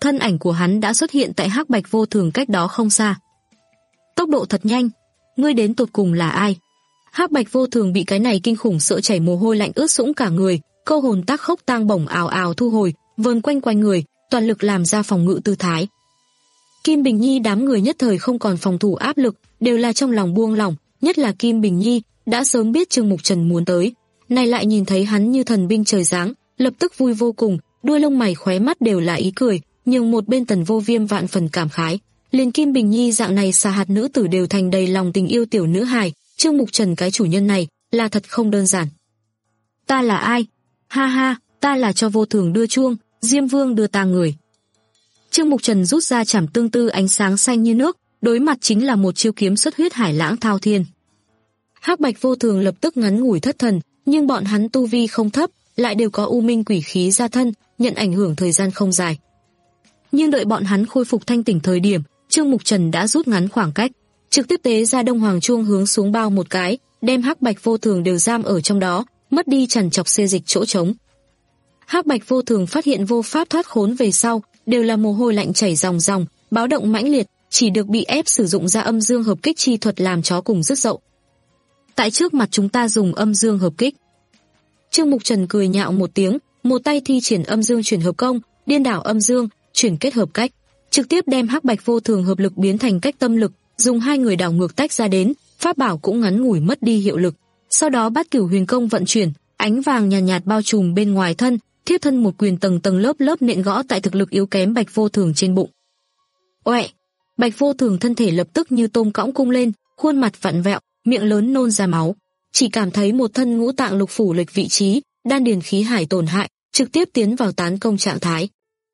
thân ảnh của hắn đã xuất hiện tại Hắc Bạch Vô Thường cách đó không xa. Tốc độ thật nhanh, ngươi đến tột cùng là ai? Hắc Bạch Vô Thường bị cái này kinh khủng sợ chảy mồ hôi lạnh ướt sũng cả người, câu hồn tác khốc tang bổng ào ào thu hồi, vờn quanh quanh người, toàn lực làm ra phòng ngự tư thái. Kim Bình Nhi đám người nhất thời không còn phòng thủ áp lực, đều là trong lòng buông lỏng, nhất là Kim Bình Nhi, đã sớm biết Trương Mục Trần muốn tới, nay lại nhìn thấy hắn như thần binh trời giáng, lập tức vui vô cùng, đuôi lông mày khóe mắt đều là ý cười, nhưng một bên Tần Vô Viêm vạn phần cảm khái, liền Kim Bình Nhi dạng này xà hạt nữ tử đều thành đầy lòng tình yêu tiểu nữ hài, Trương Mục Trần cái chủ nhân này là thật không đơn giản. Ta là ai? Ha ha, ta là cho Vô Thường đưa chuông, Diêm Vương đưa ta người. Trương Mục Trần rút ra chảm tương tư ánh sáng xanh như nước, đối mặt chính là một chiêu kiếm xuất huyết hải lãng thao thiên. Hắc Bạch Vô Thường lập tức ngắn ngủi thất thần, nhưng bọn hắn tu vi không thấp, lại đều có u minh quỷ khí ra thân, nhận ảnh hưởng thời gian không dài. Nhưng đợi bọn hắn khôi phục thanh tỉnh thời điểm, Trương Mục Trần đã rút ngắn khoảng cách, trực tiếp tế ra Đông Hoàng chuông hướng xuống bao một cái, đem Hắc Bạch Vô Thường đều giam ở trong đó, mất đi trằn trọc xê dịch chỗ trống. Hắc Bạch Vô Thường phát hiện vô pháp thoát khốn về sau, đều là mồ hôi lạnh chảy ròng ròng, báo động mãnh liệt, chỉ được bị ép sử dụng ra âm dương hợp kích chi thuật làm chó cùng rứt dậu. Tại trước mặt chúng ta dùng âm dương hợp kích. Trương Mục Trần cười nhạo một tiếng, một tay thi triển âm dương chuyển hợp công, điên đảo âm dương, chuyển kết hợp cách, trực tiếp đem Hắc Bạch Vô Thường hợp lực biến thành cách tâm lực, dùng hai người đảo ngược tách ra đến, pháp bảo cũng ngắn ngủi mất đi hiệu lực. Sau đó Bát Cửu Huyền Công vận chuyển, ánh vàng nhàn nhạt, nhạt bao trùm bên ngoài thân, thiếp thân một quyền tầng tầng lớp lớp nện gõ tại thực lực yếu kém Bạch Vô Thường trên bụng. Oẹ! Bạch Vô Thường thân thể lập tức như tôm cõng cung lên, khuôn mặt vặn vẹo, miệng lớn nôn ra máu, chỉ cảm thấy một thân ngũ tạng lục phủ lệch vị trí, đan điền khí hải tổn hại, trực tiếp tiến vào tán công trạng thái.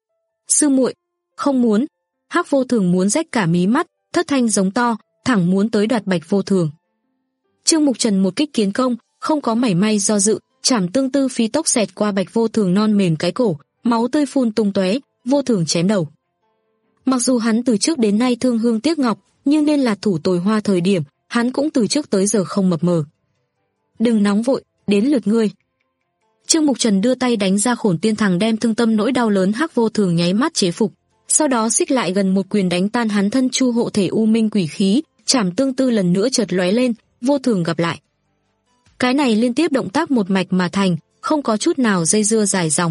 Sư muội, không muốn. Hắc Vô Thường muốn rách cả mí mắt, thất thanh giống to, thẳng muốn tới đoạt Bạch Vô Thường. Trương Mục Trần một kích kiến công, không có mảy may do dự, chảm tương tư phi tốc xẹt qua Bạch Vô Thường non mềm cái cổ, máu tươi phun tung tóe, Vô Thường chém đầu. Mặc dù hắn từ trước đến nay thương hương tiếc ngọc, nhưng nên là thủ tồi hoa thời điểm, hắn cũng từ trước tới giờ không mập mờ. Đừng nóng vội, đến lượt ngươi. Trương Mục Trần đưa tay đánh ra Khổn Tiên Thằng đem thương tâm nỗi đau lớn Hắc Vô Thường nháy mắt chế phục, sau đó xích lại gần một quyền đánh tan hắn thân chu hộ thể u minh quỷ khí, chảm tương tư lần nữa chợt lóe lên, Vô Thường gặp lại. Cái này liên tiếp động tác một mạch mà thành, không có chút nào dây dưa dài dòng.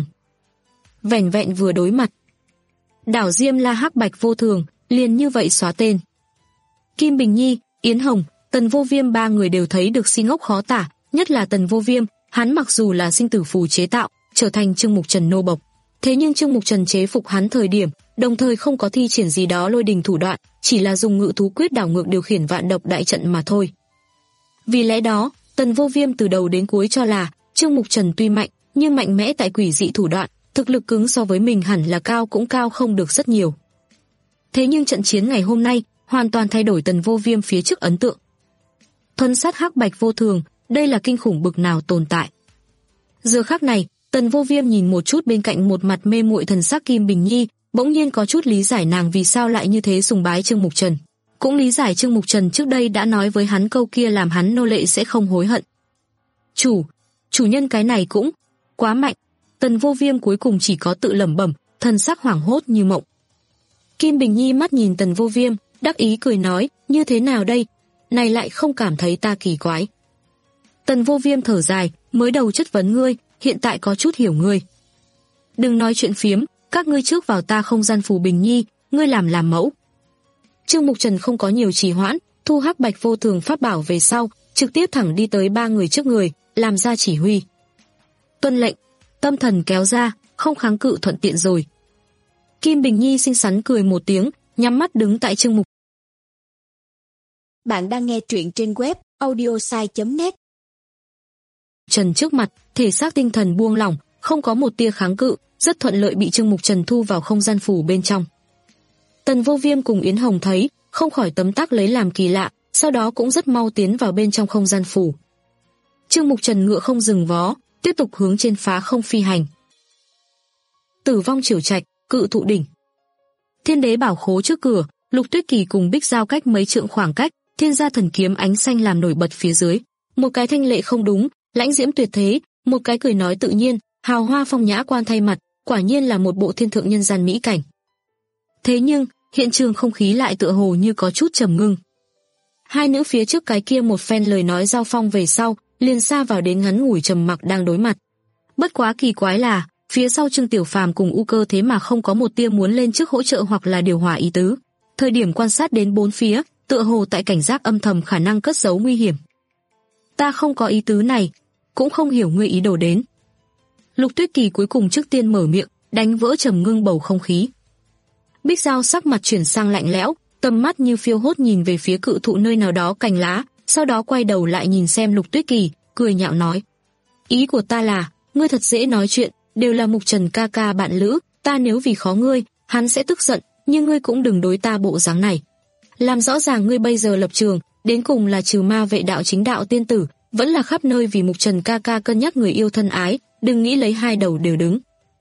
Vẻn vẹn vừa đối mặt, đảo Diêm La Hắc Bạch Vô Thường liền như vậy xóa tên. Kim Bình Nhi, Yến Hồng, Tần Vô Viêm ba người đều thấy được si ngốc khó tả, nhất là Tần Vô Viêm, hắn mặc dù là sinh tử phù chế tạo, trở thành Trương Mục Trần nô bộc, thế nhưng Trương Mục Trần chế phục hắn thời điểm, đồng thời không có thi triển gì đó lôi đình thủ đoạn, chỉ là dùng ngự thú quyết đảo ngược điều khiển vạn độc đại trận mà thôi. Vì lẽ đó, Tần Vô Viêm từ đầu đến cuối cho là Trương Mục Trần tuy mạnh, nhưng mạnh mẽ tại quỷ dị thủ đoạn, thực lực cứng so với mình hẳn là cao cũng cao không được rất nhiều. Thế nhưng trận chiến ngày hôm nay hoàn toàn thay đổi Tần Vô Viêm phía trước ấn tượng. Thuần sát Hắc Bạch Vô Thường, đây là kinh khủng bực nào tồn tại. Giờ khắc này, Tần Vô Viêm nhìn một chút bên cạnh một mặt mê muội thần sắc Kim Bình Nhi, bỗng nhiên có chút lý giải nàng vì sao lại như thế sùng bái Trương Mục Trần. Cũng lý giải Trương Mục Trần trước đây đã nói với hắn câu kia làm hắn nô lệ sẽ không hối hận. Chủ, chủ nhân cái này cũng quá mạnh. Tần Vô Viêm cuối cùng chỉ có tự lẩm bẩm, thần sắc hoảng hốt như mộng. Kim Bình Nhi mắt nhìn Tần Vô Viêm, đắc ý cười nói, như thế nào đây? Này lại không cảm thấy ta kỳ quái. Tần Vô Viêm thở dài, mới đầu chất vấn ngươi, hiện tại có chút hiểu ngươi. Đừng nói chuyện phiếm, các ngươi trước vào ta không gian phù Bình Nhi, ngươi làm làm mẫu. Trương Mục Trần không có nhiều trì hoãn, thu Hắc Bạch Vô Thường pháp bảo về sau, trực tiếp thẳng đi tới ba người trước người, làm ra chỉ huy. Tuân lệnh, tâm thần kéo ra, không kháng cự thuận tiện rồi. Kim Bình Nhi xinh xắn cười một tiếng, nhắm mắt đứng tại Trương Mục. Bạn đang nghe truyện trên web audiosai chấm net. Trần trước mặt, thể xác tinh thần buông lỏng, không có một tia kháng cự, rất thuận lợi bị Trương Mục Trần thu vào không gian phủ bên trong. Tần Vô Viêm cùng Yến Hồng thấy, không khỏi tấm tắc lấy làm kỳ lạ, sau đó cũng rất mau tiến vào bên trong không gian phủ. Trương Mục Trần ngựa không dừng vó, tiếp tục hướng trên phá không phi hành. Tử vong triều trạch, cự thụ đỉnh. Thiên đế bảo khố trước cửa, Lục Tuyết Kỳ cùng Bích Giao cách mấy trượng khoảng cách, thiên gia thần kiếm ánh xanh làm nổi bật phía dưới. Một cái thanh lệ không đúng, lãnh diễm tuyệt thế, một cái cười nói tự nhiên, hào hoa phong nhã quan thay mặt, quả nhiên là một bộ thiên thượng nhân gian mỹ cảnh. Thế nhưng, hiện trường không khí lại tựa hồ như có chút trầm ngưng. Hai nữ phía trước cái kia một phen lời nói giao phong về sau, liền xa vào đến ngắn ngủi trầm mặc đang đối mặt. Bất quá kỳ quái là, phía sau Trương Tiểu Phàm cùng U Cơ thế mà không có một tia muốn lên trước hỗ trợ hoặc là điều hòa ý tứ. Thời điểm quan sát đến bốn phía, tựa hồ tại cảnh giác âm thầm khả năng cất giấu nguy hiểm. Ta không có ý tứ này, cũng không hiểu ngươi ý đồ đến. Lục Tuyết Kỳ cuối cùng trước tiên mở miệng, đánh vỡ trầm ngưng bầu không khí. Bích Giao sắc mặt chuyển sang lạnh lẽo, tầm mắt như phiêu hốt nhìn về phía cự thụ nơi nào đó cành lá, sau đó quay đầu lại nhìn xem Lục Tuyết Kỳ, cười nhạo nói: "Ý của ta là, ngươi thật dễ nói chuyện, đều là Mục Trần ca ca bạn lữ, ta nếu vì khó ngươi, hắn sẽ tức giận, nhưng ngươi cũng đừng đối ta bộ dáng này. Làm rõ ràng ngươi bây giờ lập trường, đến cùng là trừ ma vệ đạo chính đạo tiên tử, vẫn là khắp nơi vì Mục Trần ca ca cân nhắc người yêu thân ái, đừng nghĩ lấy hai đầu đều đứng."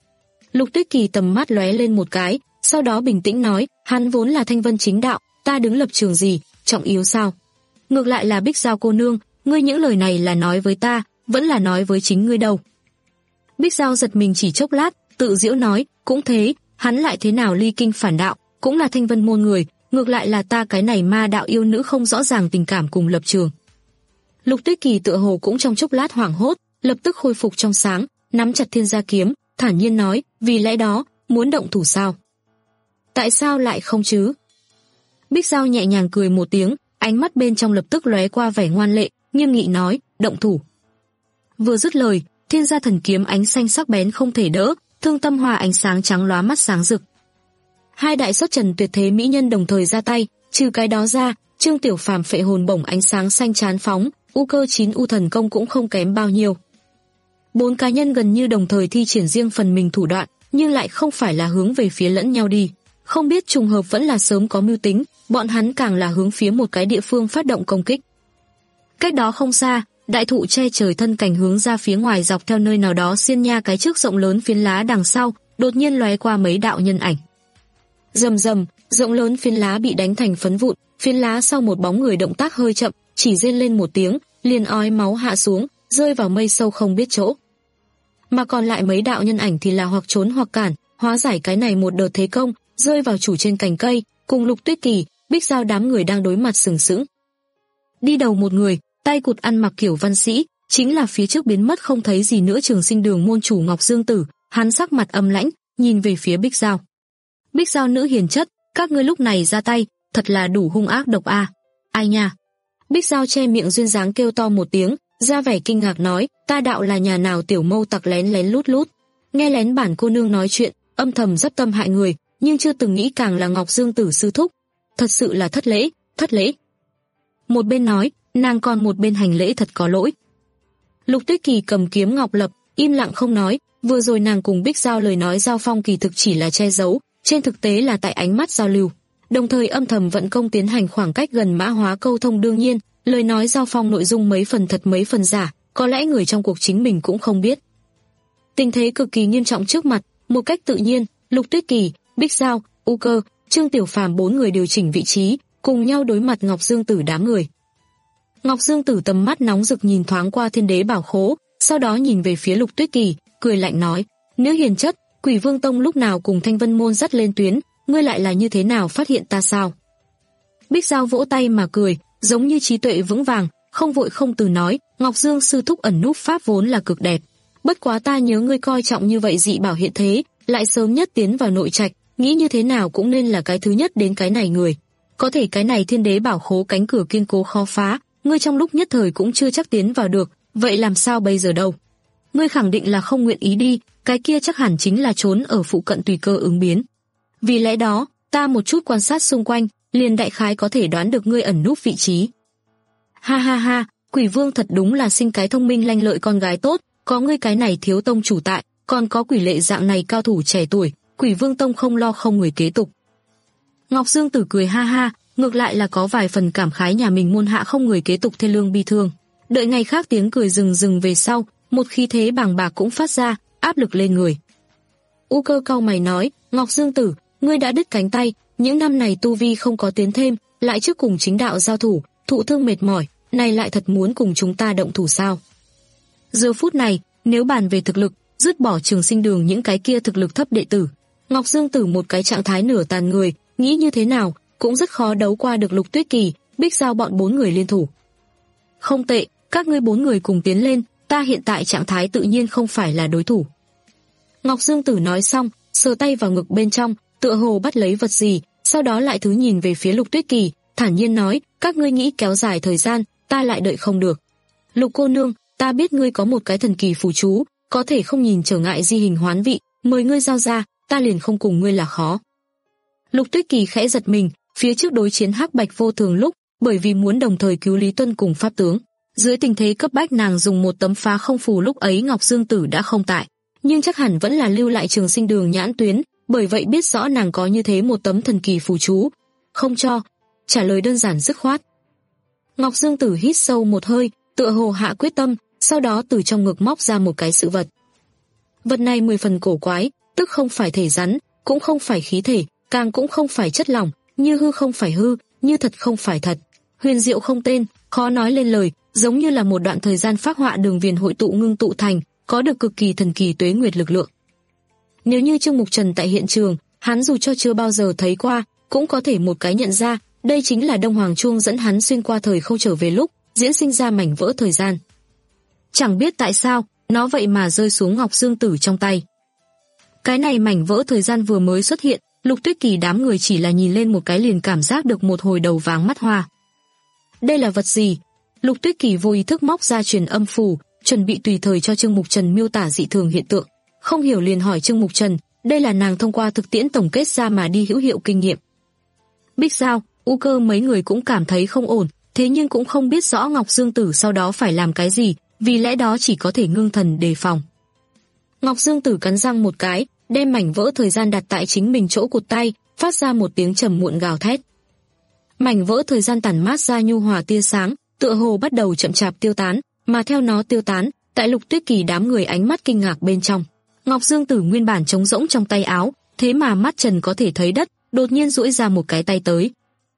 Lục Tuyết Kỳ tầm mắt lóe lên một cái, sau đó bình tĩnh nói: "Hắn vốn là thanh vân chính đạo, ta đứng lập trường gì, trọng yếu sao? Ngược lại là Bích Giao cô nương, ngươi những lời này là nói với ta, vẫn là nói với chính ngươi đâu?" Bích Giao giật mình chỉ chốc lát, tự giễu nói: "Cũng thế, hắn lại thế nào ly kinh phản đạo, cũng là thanh vân môn người, ngược lại là ta cái này ma đạo yêu nữ không rõ ràng tình cảm cùng lập trường." Lục Tuyết Kỳ tựa hồ cũng trong chốc lát hoảng hốt, lập tức khôi phục trong sáng, nắm chặt thiên gia kiếm, thản nhiên nói: "Vì lẽ đó, muốn động thủ sao?" "Tại sao lại không chứ?" Bích Giao nhẹ nhàng cười một tiếng, ánh mắt bên trong lập tức lóe qua vẻ ngoan lệ, nghiêm nghị nói: "Động thủ." Vừa dứt lời, thiên gia thần kiếm ánh xanh sắc bén không thể đỡ, thương tâm hòa ánh sáng trắng lóa mắt sáng rực. Hai đại xuất trần tuyệt thế mỹ nhân đồng thời ra tay, trừ cái đó ra, Trương Tiểu Phàm phệ hồn bổng ánh sáng xanh chán phóng, U Cơ chín U thần công cũng không kém bao nhiêu. Bốn cá nhân gần như đồng thời thi triển riêng phần mình thủ đoạn, nhưng lại không phải là hướng về phía lẫn nhau đi. Không biết trùng hợp vẫn là sớm có mưu tính, bọn hắn càng là hướng phía một cái địa phương phát động công kích. Cách đó không xa, đại thụ che trời thân cành hướng ra phía ngoài dọc theo nơi nào đó xiên nha cái trước rộng lớn phiến lá đằng sau, đột nhiên lóe qua mấy đạo nhân ảnh. Rầm rầm, rộng lớn phiến lá bị đánh thành phấn vụn, phiến lá sau một bóng người động tác hơi chậm, chỉ rên lên một tiếng, liền ói máu hạ xuống, rơi vào mây sâu không biết chỗ. Mà còn lại mấy đạo nhân ảnh thì là hoặc trốn hoặc cản, hóa giải cái này một đợt thế công, rơi vào chủ trên cành cây, cùng Lục Tuyết Kỳ, Bích Giao đám người đang đối mặt sừng sững. Đi đầu một người, tay cụt ăn mặc kiểu văn sĩ, chính là phía trước biến mất không thấy gì nữa Trường Sinh Đường môn chủ Ngọc Dương Tử, hắn sắc mặt âm lãnh, nhìn về phía Bích Giao. "Bích Giao nữ hiền chất, các ngươi lúc này ra tay, thật là đủ hung ác độc a." "Ai nha?" Bích Giao che miệng duyên dáng kêu to một tiếng, ra vẻ kinh ngạc nói: "Ta đạo là nhà nào tiểu mâu tặc lén lén lút lút." Nghe lén bản cô nương nói chuyện, âm thầm rất tâm hại người, nhưng chưa từng nghĩ càng là Ngọc Dương Tử sư thúc. Thật sự là thất lễ, thất lễ. Một bên nói, nàng còn một bên hành lễ thật có lỗi. Lục Tuyết Kỳ cầm kiếm ngọc lập, im lặng không nói, vừa rồi nàng cùng Bích Giao lời nói giao phong kỳ thực chỉ là che giấu, trên thực tế là tại ánh mắt giao lưu, đồng thời âm thầm vận công tiến hành khoảng cách gần mã hóa câu thông. Đương nhiên, lời nói giao phong nội dung mấy phần thật mấy phần giả, có lẽ người trong cuộc chính mình cũng không biết. Tình thế cực kỳ nghiêm trọng trước mặt, một cách tự nhiên, Lục Tuyết Kỳ, Bích Giao, U Cơ, Trương Tiểu Phàm bốn người điều chỉnh vị trí, cùng nhau đối mặt Ngọc Dương Tử đám người. Ngọc Dương Tử tầm mắt nóng rực nhìn thoáng qua Thiên Đế Bảo Khố, sau đó nhìn về phía Lục Tuyết Kỳ, cười lạnh nói: "Nữ hiền chất, Quỷ Vương Tông lúc nào cùng Thanh Vân môn dắt lên tuyến, ngươi lại là như thế nào phát hiện ta sao?" Bích Giao vỗ tay mà cười, giống như trí tuệ vững vàng, không vội không từ nói: "Ngọc Dương sư thúc ẩn núp pháp vốn là cực đẹp, bất quá ta nhớ ngươi coi trọng như vậy dị bảo hiện thế, lại sớm nhất tiến vào nội trạch, nghĩ như thế nào cũng nên là cái thứ nhất đến cái này người. Có thể cái này Thiên Đế Bảo Khố cánh cửa kiên cố khó phá, ngươi trong lúc nhất thời cũng chưa chắc tiến vào được, vậy làm sao bây giờ đâu? Ngươi khẳng định là không nguyện ý đi, cái kia chắc hẳn chính là trốn ở phụ cận tùy cơ ứng biến. Vì lẽ đó, ta một chút quan sát xung quanh, liền đại khái có thể đoán được ngươi ẩn núp vị trí." Ha ha ha, Quỷ Vương thật đúng là sinh cái thông minh lanh lợi con gái tốt, có ngươi cái này thiếu tông chủ tại, còn có Quỷ Lệ dạng này cao thủ trẻ tuổi, Quỷ Vương Tông không lo không người kế tục. Ngọc Dương Tử cười ha ha, ngược lại là có vài phần cảm khái nhà mình môn hạ không người kế tục thê lương bi thương. Đợi ngày khác tiếng cười rừng rừng về sau, một khí thế bàng bạc cũng phát ra, áp lực lên người. U Cơ cau mày nói: "Ngọc Dương Tử, ngươi đã đứt cánh tay, những năm này tu vi không có tiến thêm, lại trước cùng chính đạo giao thủ, thụ thương mệt mỏi, này lại thật muốn cùng chúng ta động thủ sao?" Giờ phút này, nếu bàn về thực lực, dứt bỏ Trường Sinh Đường những cái kia thực lực thấp đệ tử, Ngọc Dương Tử một cái trạng thái nửa tàn người, nghĩ như thế nào cũng rất khó đấu qua được Lục Tuyết Kỳ, Bích Giao bọn bốn người liên thủ. Không tệ, các ngươi bốn người cùng tiến lên, ta hiện tại trạng thái tự nhiên không phải là đối thủ. Ngọc Dương Tử nói xong, sờ tay vào ngực bên trong, tựa hồ bắt lấy vật gì, sau đó lại thứ nhìn về phía Lục Tuyết Kỳ, thản nhiên nói, các ngươi nghĩ kéo dài thời gian, ta lại đợi không được. Lục cô nương, ta biết ngươi có một cái thần kỳ phù chú, có thể không nhìn trở ngại di hình hoán vị, mời ngươi giao ra, ta liền không cùng ngươi là khó. Lục Tuyết Kỳ khẽ giật mình, phía trước đối chiến Hắc Bạch Vô Thường lúc, bởi vì muốn đồng thời cứu Lý Tuân cùng pháp tướng, dưới tình thế cấp bách nàng dùng một tấm phá không phù, lúc ấy Ngọc Dương Tử đã không tại, nhưng chắc hẳn vẫn là lưu lại Trường Sinh Đường nhãn tuyến, bởi vậy biết rõ nàng có như thế một tấm thần kỳ phù chú. Không cho. Trả lời đơn giản dứt khoát. Ngọc Dương Tử hít sâu một hơi, tựa hồ hạ quyết tâm, sau đó từ trong ngực móc ra một cái sự vật. Vật này mười phần cổ quái, tức không phải thể rắn, cũng không phải khí thể, càng cũng không phải chất lỏng, như hư không phải hư, như thật không phải thật. Huyền diệu không tên, khó nói lên lời, giống như là một đoạn thời gian phác họa đường viền hội tụ ngưng tụ thành, có được cực kỳ thần kỳ tuế nguyệt lực lượng. Nếu như Trương Mục Trần tại hiện trường, hắn dù cho chưa bao giờ thấy qua, cũng có thể một cái nhận ra, đây chính là Đông Hoàng Chuông dẫn hắn xuyên qua thời không trở về lúc diễn sinh ra mảnh vỡ thời gian. Chẳng biết tại sao, nó vậy mà rơi xuống Ngọc Dương Tử trong tay. Cái này mảnh vỡ thời gian vừa mới xuất hiện, Lục Tuyết Kỳ đám người chỉ là nhìn lên một cái liền cảm giác được một hồi đầu váng mắt hoa. Đây là vật gì? Lục Tuyết Kỳ vô ý thức móc ra truyền âm phù, chuẩn bị tùy thời cho Trương Mục Trần miêu tả dị thường hiện tượng. Không hiểu liền hỏi Trương Mục Trần, đây là nàng thông qua thực tiễn tổng kết ra mà đi hữu hiệu kinh nghiệm. Bích Giao, U Cơ mấy người cũng cảm thấy không ổn, thế nhưng cũng không biết rõ Ngọc Dương Tử sau đó phải làm cái gì, vì lẽ đó chỉ có thể ngưng thần đề phòng. Ngọc Dương Tử cắn răng một cái, đem mảnh vỡ thời gian đặt tại chính mình chỗ cụt tay, phát ra một tiếng trầm muộn gào thét. Mảnh vỡ thời gian tản mát ra nhu hòa tia sáng, tựa hồ bắt đầu chậm chạp tiêu tán, mà theo nó tiêu tán, tại Lục Tuyết Kỳ đám người ánh mắt kinh ngạc bên trong. Ngọc Dương Tử nguyên bản trống rỗng trong tay áo, thế mà mắt trần có thể thấy đất, đột nhiên duỗi ra một cái tay tới.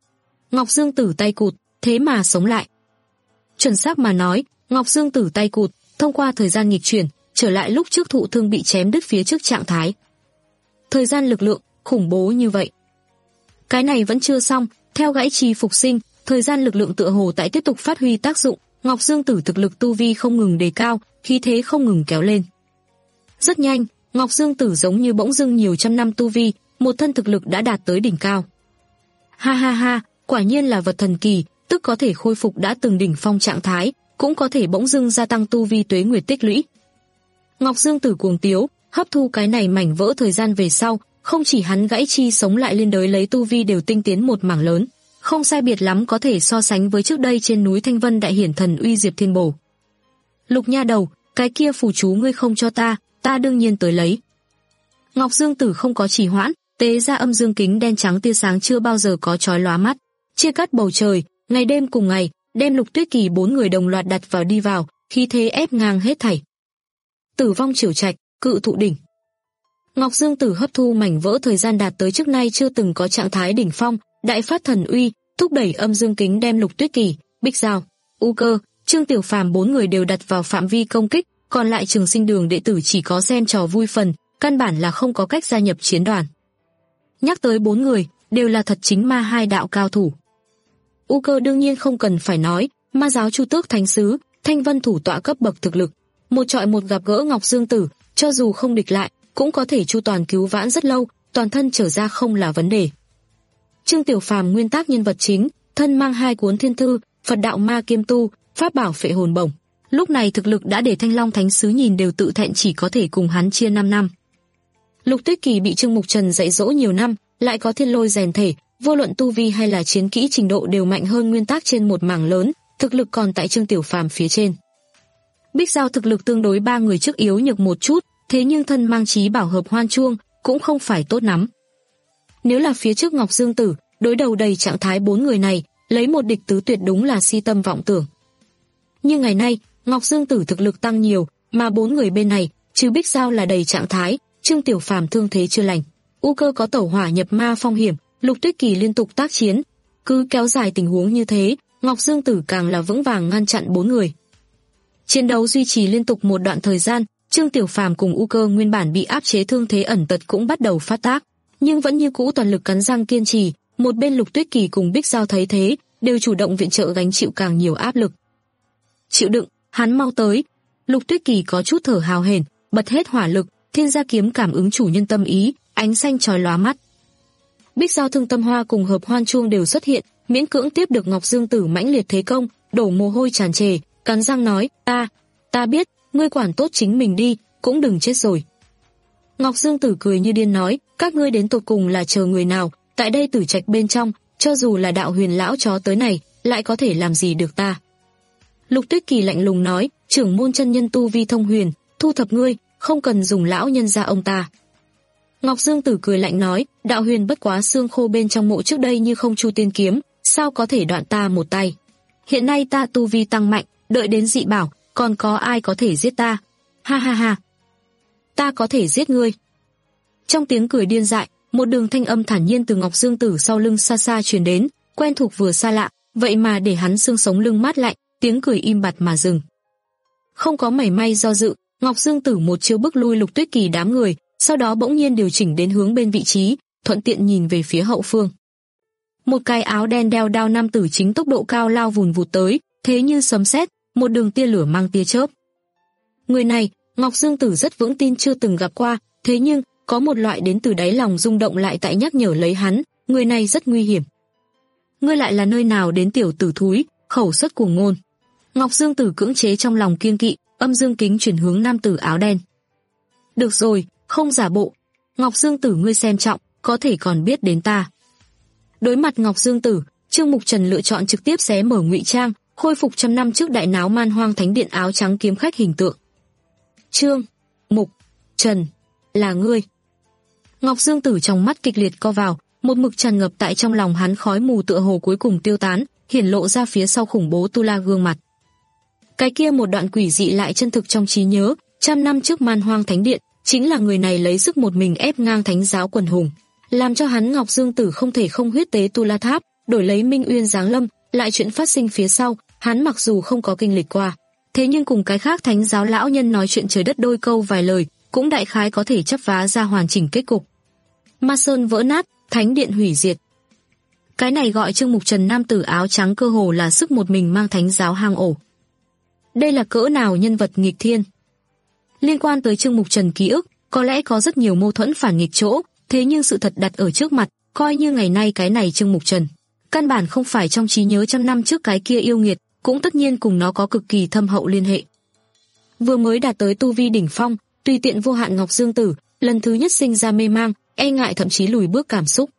Ngọc Dương Tử tay cụt, thế mà sống lại. Chuẩn xác mà nói, Ngọc Dương Tử tay cụt, thông qua thời gian nghịch chuyển, trở lại lúc trước thụ thương bị chém đứt phía trước trạng thái. Thời gian lực lượng, khủng bố như vậy. Cái này vẫn chưa xong, theo gãy chi phục sinh, thời gian lực lượng tựa hồ tại tiếp tục phát huy tác dụng, Ngọc Dương Tử thực lực tu vi không ngừng đề cao, khí thế không ngừng kéo lên. Rất nhanh, Ngọc Dương Tử giống như bỗng dưng nhiều trăm năm tu vi, một thân thực lực đã đạt tới đỉnh cao. Ha ha ha, quả nhiên là vật thần kỳ, tức có thể khôi phục đã từng đỉnh phong trạng thái, cũng có thể bỗng dưng gia tăng tu vi tuế nguyệt tích lũy. Ngọc Dương Tử cuồng tiếu, hấp thu cái này mảnh vỡ thời gian về sau, không chỉ hắn gãy chi sống lại liên đới lấy tu vi đều tinh tiến một mảng lớn, không sai biệt lắm có thể so sánh với trước đây trên núi Thanh Vân đại hiển thần uy Diệp Thiên Bổ. Lục nha đầu, cái kia phù chú ngươi không cho ta, ta đương nhiên tới lấy. Ngọc Dương Tử không có trì hoãn, tế ra âm dương kính đen trắng tia sáng chưa bao giờ có chói lóa mắt, chia cắt bầu trời, ngày đêm cùng ngày, đem Lục Tuyết Kỳ bốn người đồng loạt đặt vào đi vào, khí thế ép ngang hết thảy. Tử vong triều trạch, cự thụ đỉnh. Ngọc Dương Tử hấp thu mảnh vỡ thời gian đạt tới trước nay chưa từng có trạng thái đỉnh phong, đại phát thần uy, thúc đẩy âm dương kính đem Lục Tuyết Kỳ, Bích Giao, U Cơ, Trương Tiểu Phàm bốn người đều đặt vào phạm vi công kích, còn lại Trường Sinh Đường đệ tử chỉ có xem trò vui phần, căn bản là không có cách gia nhập chiến đoàn. Nhắc tới bốn người, đều là thật chính ma hai đạo cao thủ. U Cơ đương nhiên không cần phải nói, ma giáo Chu Tước Thánh Sứ, Thanh Vân thủ tọa cấp bậc thực lực, một trọi một gặp gỡ Ngọc Dương Tử, cho dù không địch lại, cũng có thể chu toàn cứu vãn rất lâu, toàn thân trở ra không là vấn đề. Trương Tiểu Phàm nguyên tác nhân vật chính, thân mang hai cuốn thiên thư, Phật đạo ma kiêm tu, pháp bảo phệ hồn bổng. Lúc này thực lực đã để Thanh Long Thánh Sứ nhìn đều tự thẹn chỉ có thể cùng hắn chia năm năm. Lục Tuyết Kỳ bị Trương Mục Trần dạy dỗ nhiều năm, lại có thiên lôi rèn thể, vô luận tu vi hay là chiến kỹ trình độ đều mạnh hơn nguyên tác trên một mảng lớn, thực lực còn tại Trương Tiểu Phàm phía trên. Bích Giao thực lực tương đối ba người trước yếu nhược một chút, thế nhưng thân mang trí bảo hợp hoan chuông, cũng không phải tốt lắm. Nếu là phía trước Ngọc Dương Tử, đối đầu đầy trạng thái bốn người này, lấy một địch tứ tuyệt đúng là si tâm vọng tưởng. Nhưng ngày nay, Ngọc Dương Tử thực lực tăng nhiều, mà bốn người bên này, trừ Bích Giao là đầy trạng thái, Trương Tiểu Phàm thương thế chưa lành, U Cơ có tẩu hỏa nhập ma phong hiểm, Lục Tuyết Kỳ liên tục tác chiến, cứ kéo dài tình huống như thế, Ngọc Dương Tử càng là vững vàng ngăn chặn bốn người. Chiến đấu duy trì liên tục một đoạn thời gian, Trương Tiểu Phàm cùng U Cơ nguyên bản bị áp chế thương thế ẩn tật cũng bắt đầu phát tác, nhưng vẫn như cũ toàn lực cắn răng kiên trì. Một bên Lục Tuyết Kỳ cùng Bích Giao thấy thế, đều chủ động viện trợ gánh chịu càng nhiều áp lực. Chịu đựng, hắn mau tới. Lục Tuyết Kỳ có chút thở hào hển, bật hết hỏa lực, thiên gia kiếm cảm ứng chủ nhân tâm ý, ánh xanh chói lóa mắt. Bích Giao Thương Tâm Hoa cùng Hợp Hoan Chuông đều xuất hiện, miễn cưỡng tiếp được Ngọc Dương Tử mãnh liệt thế công, đổ mồ hôi tràn trề, cắn răng nói, ta, ta biết, ngươi quản tốt chính mình đi, cũng đừng chết rồi. Ngọc Dương Tử cười như điên nói, các ngươi đến tột cùng là chờ người nào, tại đây Tử Trạch bên trong, cho dù là đạo huyền lão chó tới này, lại có thể làm gì được ta. Lục Tuyết Kỳ lạnh lùng nói, trưởng môn chân nhân tu vi thông huyền, thu thập ngươi, không cần dùng lão nhân gia ông ta. Ngọc Dương Tử cười lạnh nói, đạo huyền bất quá xương khô bên trong mộ trước đây như không chu tiên kiếm, sao có thể đoạn ta một tay. Hiện nay ta tu vi tăng mạnh, đợi đến dị bảo, còn có ai có thể giết ta. Ha ha ha. Ta có thể giết ngươi. Trong tiếng cười điên dại, một đường thanh âm thản nhiên từ Ngọc Dương Tử sau lưng xa xa truyền đến, quen thuộc vừa xa lạ, vậy mà để hắn xương sống lưng mát lạnh, tiếng cười im bặt mà dừng. Không có mảy may do dự, Ngọc Dương Tử một chiêu bức lui Lục Tuyết Kỳ đám người, sau đó bỗng nhiên điều chỉnh đến hướng bên vị trí, thuận tiện nhìn về phía hậu phương. Một cái áo đen đeo đao nam tử chính tốc độ cao lao vùn vụt tới, thế như sấm sét, một đường tia lửa mang tia chớp. Người này, Ngọc Dương Tử rất vững tin chưa từng gặp qua, thế nhưng có một loại đến từ đáy lòng rung động lại tại nhắc nhở lấy hắn, người này rất nguy hiểm. Ngươi lại là nơi nào đến tiểu tử thúi, khẩu xuất cuồng ngôn. Ngọc Dương Tử cưỡng chế trong lòng kiêng kỵ, âm dương kính chuyển hướng nam tử áo đen. Được rồi, không giả bộ. Ngọc Dương Tử ngươi xem trọng, có thể còn biết đến ta. Đối mặt Ngọc Dương Tử, Trương Mục Trần lựa chọn trực tiếp xé mở ngụy trang, khôi phục trăm năm trước đại náo Man Hoang Thánh Điện áo trắng kiếm khách hình tượng. Trương Mục Trần, là ngươi. Ngọc Dương Tử trong mắt kịch liệt co vào, một mực tràn ngập tại trong lòng hắn khói mù tựa hồ cuối cùng tiêu tán, hiển lộ ra phía sau khủng bố tu la gương mặt. Cái kia một đoạn quỷ dị lại chân thực trong trí nhớ, trăm năm trước Man Hoang Thánh Điện, chính là người này lấy sức một mình ép ngang thánh giáo quần hùng, làm cho hắn Ngọc Dương Tử không thể không huyết tế tu la tháp, đổi lấy Minh Uyên giáng lâm. Lại chuyện phát sinh phía sau, hắn mặc dù không có kinh lịch qua, thế nhưng cùng cái khác thánh giáo lão nhân nói chuyện trời đất đôi câu vài lời, cũng đại khái có thể chắp vá ra hoàn chỉnh kết cục. Ma Sơn vỡ nát, Thánh Điện hủy diệt. Cái này gọi Trương Mục Trần nam tử áo trắng cơ hồ là sức một mình mang thánh giáo hang ổ. Đây là cỡ nào nhân vật nghịch thiên. Liên quan tới Trương Mục Trần ký ức, có lẽ có rất nhiều mâu thuẫn phản nghịch chỗ, thế nhưng sự thật đặt ở trước mặt, coi như ngày nay cái này Trương Mục Trần, căn bản không phải trong trí nhớ trăm năm trước cái kia yêu nghiệt, cũng tất nhiên cùng nó có cực kỳ thâm hậu liên hệ. Vừa mới đạt tới tu vi đỉnh phong, tùy tiện vô hạn Ngọc Dương Tử, lần thứ nhất sinh ra mê mang, e ngại thậm chí lùi bước cảm xúc.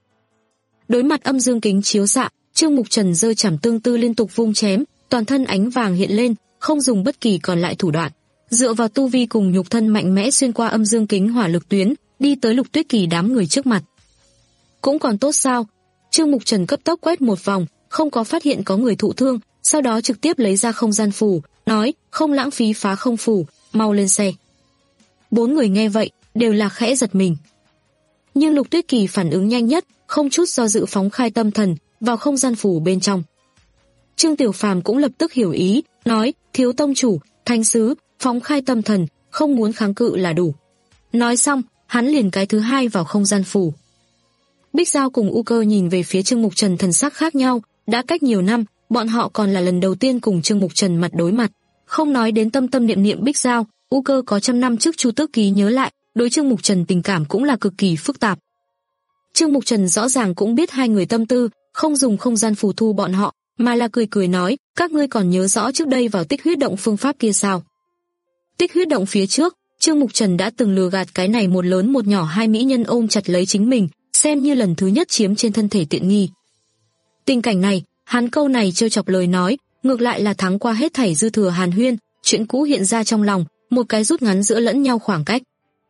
Đối mặt âm dương kính chiếu xạ, Trương Mục Trần giơ chảm tương tư liên tục vung chém, toàn thân ánh vàng hiện lên, không dùng bất kỳ còn lại thủ đoạn, dựa vào tu vi cùng nhục thân mạnh mẽ xuyên qua âm dương kính hỏa lực tuyến, đi tới Lục Tuyết Kỳ đám người trước mặt. Cũng còn tốt sao? Trương Mục Trần cấp tốc quét một vòng, không có phát hiện có người thụ thương, sau đó trực tiếp lấy ra không gian phù, nói, không lãng phí phá không phù, mau lên xe. Bốn người nghe vậy, đều là khẽ giật mình. Nhưng Lục Tuyết Kỳ phản ứng nhanh nhất, không chút do dự phóng khai tâm thần, vào không gian phù bên trong. Trương Tiểu Phàm cũng lập tức hiểu ý, nói, thiếu tông chủ, thánh sứ, phóng khai tâm thần, không muốn kháng cự là đủ. Nói xong, hắn liền cái thứ hai vào không gian phù. Bích Giao cùng U Cơ nhìn về phía Trương Mục Trần thần sắc khác nhau, đã cách nhiều năm, bọn họ còn là lần đầu tiên cùng Trương Mục Trần mặt đối mặt. Không nói đến tâm tâm niệm niệm Bích Giao, U Cơ có trăm năm trước Chu Tước Ký nhớ lại, đối Trương Mục Trần tình cảm cũng là cực kỳ phức tạp. Trương Mục Trần rõ ràng cũng biết hai người tâm tư, không dùng không gian phù thu bọn họ, mà là cười cười nói, các ngươi còn nhớ rõ trước đây vào Tích Huyết Động phương pháp kia sao? Tích Huyết Động phía trước, Trương Mục Trần đã từng lừa gạt cái này một lớn một nhỏ hai mỹ nhân ôm chặt lấy chính mình, xem như lần thứ nhất chiếm trên thân thể tiện nghi. Tình cảnh này, hắn câu này trêu chọc lời nói, ngược lại là thắng qua hết thảy dư thừa hàn huyên, chuyện cũ hiện ra trong lòng, một cái rút ngắn giữa lẫn nhau khoảng cách.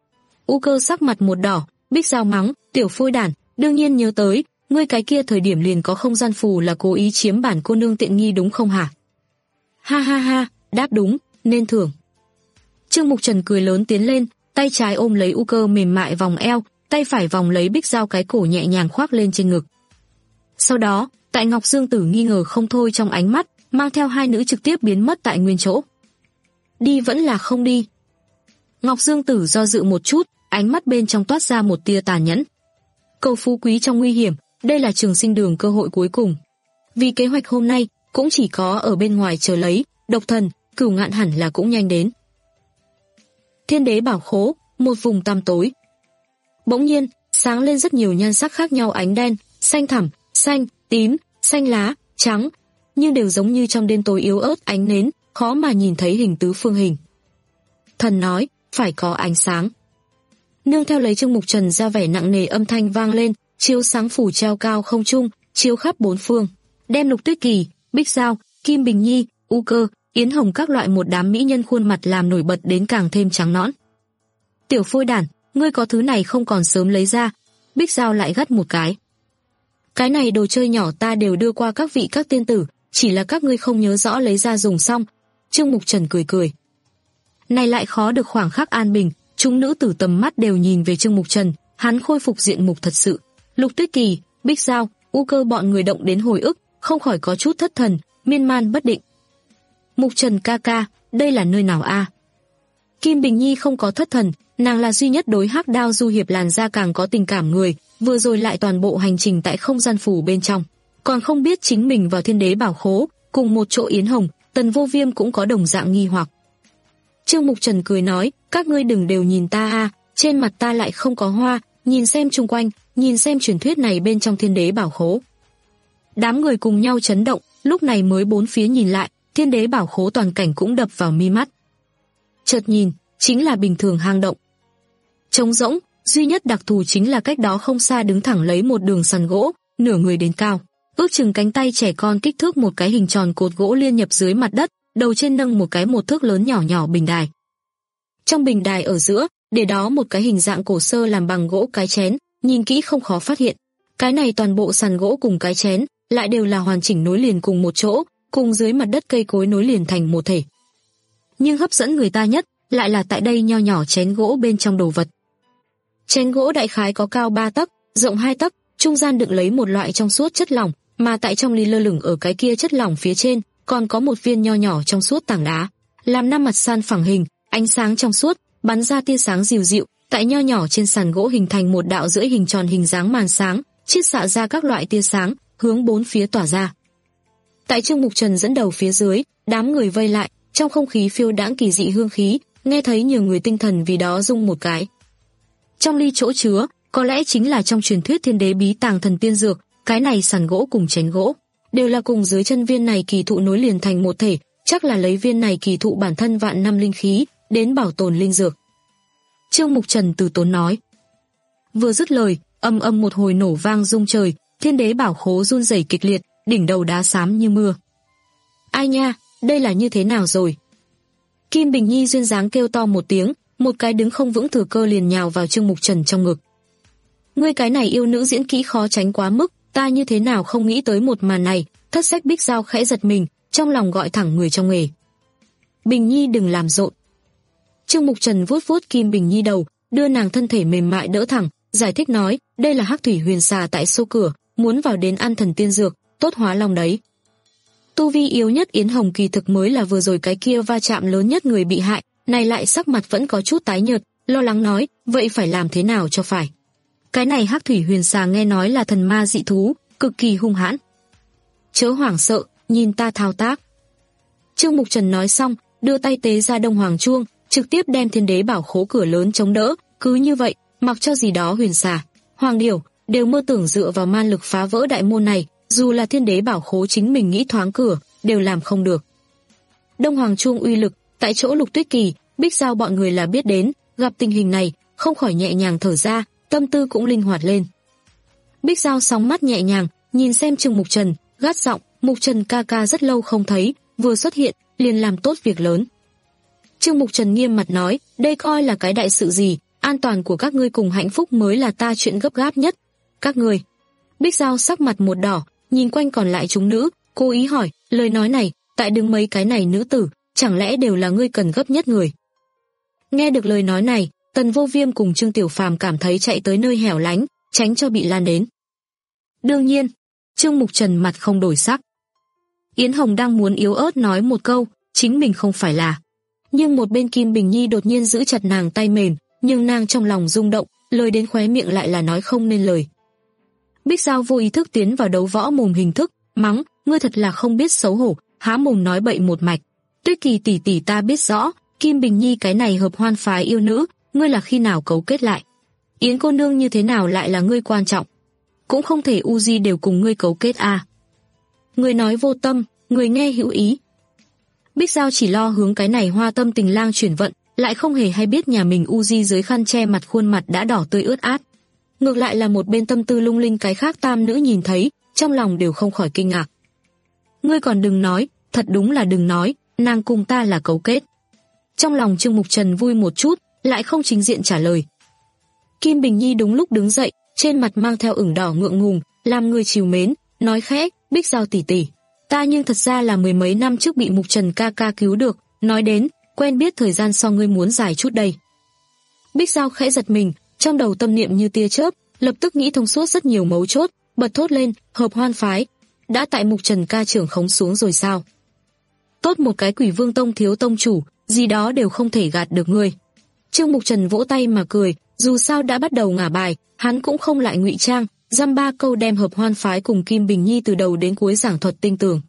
U Cơ sắc mặt một đỏ, Bích Giao mắng, tiểu phôi đản, đương nhiên nhớ tới, ngươi cái kia thời điểm liền có không gian phù là cố ý chiếm bản cô nương tiện nghi đúng không hả? Ha ha ha, đáp đúng, nên thưởng. Trương Mục Trần cười lớn tiến lên, tay trái ôm lấy U Cơ mềm mại vòng eo, tay phải vòng lấy Bích Giao cái cổ nhẹ nhàng khoác lên trên ngực. Sau đó, tại Ngọc Dương Tử nghi ngờ không thôi trong ánh mắt, mang theo hai nữ trực tiếp biến mất tại nguyên chỗ. Đi vẫn là không đi? Ngọc Dương Tử do dự một chút, ánh mắt bên trong toát ra một tia tàn nhẫn. cầu phú quý trong nguy hiểm, đây là trường sinh đường cơ hội cuối cùng. Vì kế hoạch hôm nay cũng chỉ có ở bên ngoài chờ lấy, Độc Thần, Cửu Ngạn hẳn là cũng nhanh đến. Thiên Đế Bảo Khố, một vùng tăm tối. Bỗng nhiên, sáng lên rất nhiều nhan sắc khác nhau, ánh đen, xanh thẳm, xanh, tím, xanh lá, trắng, nhưng đều giống như trong đêm tối yếu ớt ánh nến, khó mà nhìn thấy hình tứ phương hình. Thần nói, phải có ánh sáng. Nương theo lấy Trương Mục Trần ra vẻ nặng nề, âm thanh vang lên, chiếu sáng phủ treo cao không trung, chiếu khắp bốn phương, đem Lục Tuyết Kỳ, Bích Giao, Kim Bình Nhi, U Cơ, Yến Hồng các loại một đám mỹ nhân khuôn mặt làm nổi bật đến càng thêm trắng nõn. Tiểu phôi đản, ngươi có thứ này không còn sớm lấy ra. Bích Giao lại gắt một cái. Cái này đồ chơi nhỏ ta đều đưa qua các vị các tiên tử, chỉ là các ngươi không nhớ rõ lấy ra dùng xong. Trương Mục Trần cười cười. Này lại khó được khoảng khắc an bình, chúng nữ tử tầm mắt đều nhìn về Trương Mục Trần, hắn khôi phục diện mục thật sự. Lục Tuyết Kỳ, Bích Giao, U Cơ bọn người động đến hồi ức, không khỏi có chút thất thần, miên man bất định. Mục Trần ca ca, đây là nơi nào a? Kim Bình Nhi không có thất thần, nàng là duy nhất đối Hắc Đao du hiệp làn da càng có tình cảm người, vừa rồi lại toàn bộ hành trình tại không gian phủ bên trong, còn không biết chính mình vào Thiên Đế Bảo Khố, cùng một chỗ Yến Hồng, Tần Vô Viêm cũng có đồng dạng nghi hoặc. Trương Mục Trần cười nói, các ngươi đừng đều nhìn ta a, trên mặt ta lại không có hoa, nhìn xem chung quanh, nhìn xem truyền thuyết này bên trong Thiên Đế Bảo Khố. Đám người cùng nhau chấn động, lúc này mới bốn phía nhìn lại, Thiên Đế Bảo Khố toàn cảnh cũng đập vào mi mắt. Chợt nhìn, chính là bình thường hang động. Trống rỗng, duy nhất đặc thù chính là cách đó không xa đứng thẳng lấy một đường sàn gỗ, nửa người đến cao, ước chừng cánh tay trẻ con kích thước một cái hình tròn cột gỗ liên nhập dưới mặt đất, đầu trên nâng một cái một thước lớn nhỏ nhỏ bình đài. Trong bình đài ở giữa, để đó một cái hình dạng cổ sơ làm bằng gỗ cái chén, nhìn kỹ không khó phát hiện. Cái này toàn bộ sàn gỗ cùng cái chén, lại đều là hoàn chỉnh nối liền cùng một chỗ, cùng dưới mặt đất cây cối nối liền thành một thể. Nhưng hấp dẫn người ta nhất, lại là tại đây nho nhỏ chén gỗ bên trong đồ vật. Chén gỗ đại khái có cao ba tấc, rộng hai tấc, trung gian đựng lấy một loại trong suốt chất lỏng, mà tại trong ly lơ lửng ở cái kia chất lỏng phía trên, còn có một viên nho nhỏ trong suốt tảng đá, làm năm mặt san phẳng hình, ánh sáng trong suốt, bắn ra tia sáng dịu dịu, tại nho nhỏ trên sàn gỗ hình thành một đạo rưỡi hình tròn hình dáng màn sáng, chiết xạ ra các loại tia sáng, hướng bốn phía tỏa ra. Tại Trương Mục Trần dẫn đầu phía dưới, đám người vây lại, trong không khí phiêu đãng kỳ dị hương khí, nghe thấy nhiều người tinh thần vì đó rung một cái. Trong ly chỗ chứa, có lẽ chính là trong truyền thuyết Thiên Đế bí tàng thần tiên dược, cái này sàn gỗ cùng chén gỗ, đều là cùng dưới chân viên này kỳ thụ nối liền thành một thể, chắc là lấy viên này kỳ thụ bản thân vạn năm linh khí, đến bảo tồn linh dược. Trương Mục Trần từ tốn nói. Vừa dứt lời, âm âm một hồi nổ vang rung trời, Thiên Đế Bảo Khố run rẩy kịch liệt, đỉnh đầu đá xám như mưa. Ai nha, đây là như thế nào rồi? Kim Bình Nhi duyên dáng kêu to một tiếng, một cái đứng không vững thừa cơ liền nhào vào Trương Mục Trần trong ngực. Ngươi cái này yêu nữ diễn kỹ khó tránh quá mức, ta như thế nào không nghĩ tới một màn này. Thất Sách Bích Giao khẽ giật mình, trong lòng gọi thẳng người trong nghề. Bình Nhi đừng làm rộn. Trương Mục Trần vuốt vuốt Kim Bình Nhi đầu, đưa nàng thân thể mềm mại đỡ thẳng, giải thích nói, đây là Hắc Thủy Huyền Xà tại sâu cửa, muốn vào đến ăn thần tiên dược, tốt hóa lòng đấy. Tu vi yếu nhất Yến Hồng kỳ thực mới là vừa rồi cái kia va chạm lớn nhất người bị hại, này lại sắc mặt vẫn có chút tái nhợt, lo lắng nói, vậy phải làm thế nào cho phải? Cái này Hắc Thủy Huyền Xà nghe nói là thần ma dị thú, cực kỳ hung hãn. Chớ hoảng sợ, nhìn ta thao tác. Trương Mục Trần nói xong, đưa tay tế ra Đông Hoàng chuông, trực tiếp đem Thiên Đế Bảo Khố cửa lớn chống đỡ, cứ như vậy, mặc cho gì đó huyền xà, hoàng điểu đều mơ tưởng dựa vào man lực phá vỡ đại môn này, dù là Thiên Đế Bảo Khố chính mình nghĩ thoáng cửa, đều làm không được. Đông Hoàng chuông uy lực, tại chỗ Lục Tuyết Kỳ, Bích Giao bọn người là biết đến, gặp tình hình này, không khỏi nhẹ nhàng thở ra, tâm tư cũng linh hoạt lên. Bích Giao sóng mắt nhẹ nhàng, nhìn xem Trương Mục Trần, gắt giọng, Mục Trần ca ca rất lâu không thấy, vừa xuất hiện, liền làm tốt việc lớn. Trương Mục Trần nghiêm mặt nói, đây coi là cái đại sự gì, an toàn của các ngươi cùng hạnh phúc mới là ta chuyện gấp gáp nhất. Các ngươi. Bích Giao sắc mặt một đỏ, nhìn quanh còn lại chúng nữ, cố ý hỏi, lời nói này, tại đứng mấy cái này nữ tử, chẳng lẽ đều là ngươi cần gấp nhất người? Nghe được lời nói này, Tần Vô Viêm cùng Trương Tiểu Phàm cảm thấy chạy tới nơi hẻo lánh, tránh cho bị lan đến. Đương nhiên, Trương Mục Trần mặt không đổi sắc. Yến Hồng đang muốn yếu ớt nói một câu, chính mình không phải là. Nhưng một bên Kim Bình Nhi đột nhiên giữ chặt nàng tay mềm, nhưng nàng trong lòng rung động, lời đến khóe miệng lại là nói không nên lời. Bích Giao vô ý thức tiến vào đấu võ mồm hình thức, mắng, ngươi thật là không biết xấu hổ, há mồm nói bậy một mạch. Tuyết Kỳ tỷ tỷ ta biết rõ, Kim Bình Nhi cái này hợp hoan phái yêu nữ, ngươi là khi nào cấu kết lại? Yến cô nương như thế nào lại là ngươi quan trọng? Cũng không thể u di đều cùng ngươi cấu kết à? Người nói vô tâm, người nghe hữu ý. Bích Giao chỉ lo hướng cái này hoa tâm tình lang chuyển vận, lại không hề hay biết nhà mình u di dưới khăn che mặt khuôn mặt đã đỏ tươi ướt át. Ngược lại là một bên tâm tư lung linh cái khác tam nữ nhìn thấy, trong lòng đều không khỏi kinh ngạc. Ngươi còn đừng nói, thật đúng là đừng nói, nàng cùng ta là cấu kết. Trong lòng Trương Mục Trần vui một chút, lại không chính diện trả lời. Kim Bình Nhi đúng lúc đứng dậy, trên mặt mang theo ửng đỏ ngượng ngùng, làm người trìu mến, nói khẽ, Bích Giao tỷ tỷ, ta nhưng thật ra là mười mấy năm trước bị Mục Trần ca ca cứu được, nói đến, quen biết thời gian so ngươi muốn dài chút đây. Bích Giao khẽ giật mình, trong đầu tâm niệm như tia chớp, lập tức nghĩ thông suốt rất nhiều mấu chốt, bật thốt lên, hợp hoan phái, đã tại Mục Trần ca trưởng khống xuống rồi sao? Tốt một cái Quỷ Vương Tông thiếu tông chủ, gì đó đều không thể gạt được ngươi. Trương Mục Trần vỗ tay mà cười, dù sao đã bắt đầu ngả bài, hắn cũng không lại ngụy trang, dăm ba câu đem hợp hoan phái cùng Kim Bình Nhi từ đầu đến cuối giảng thuật tinh tường.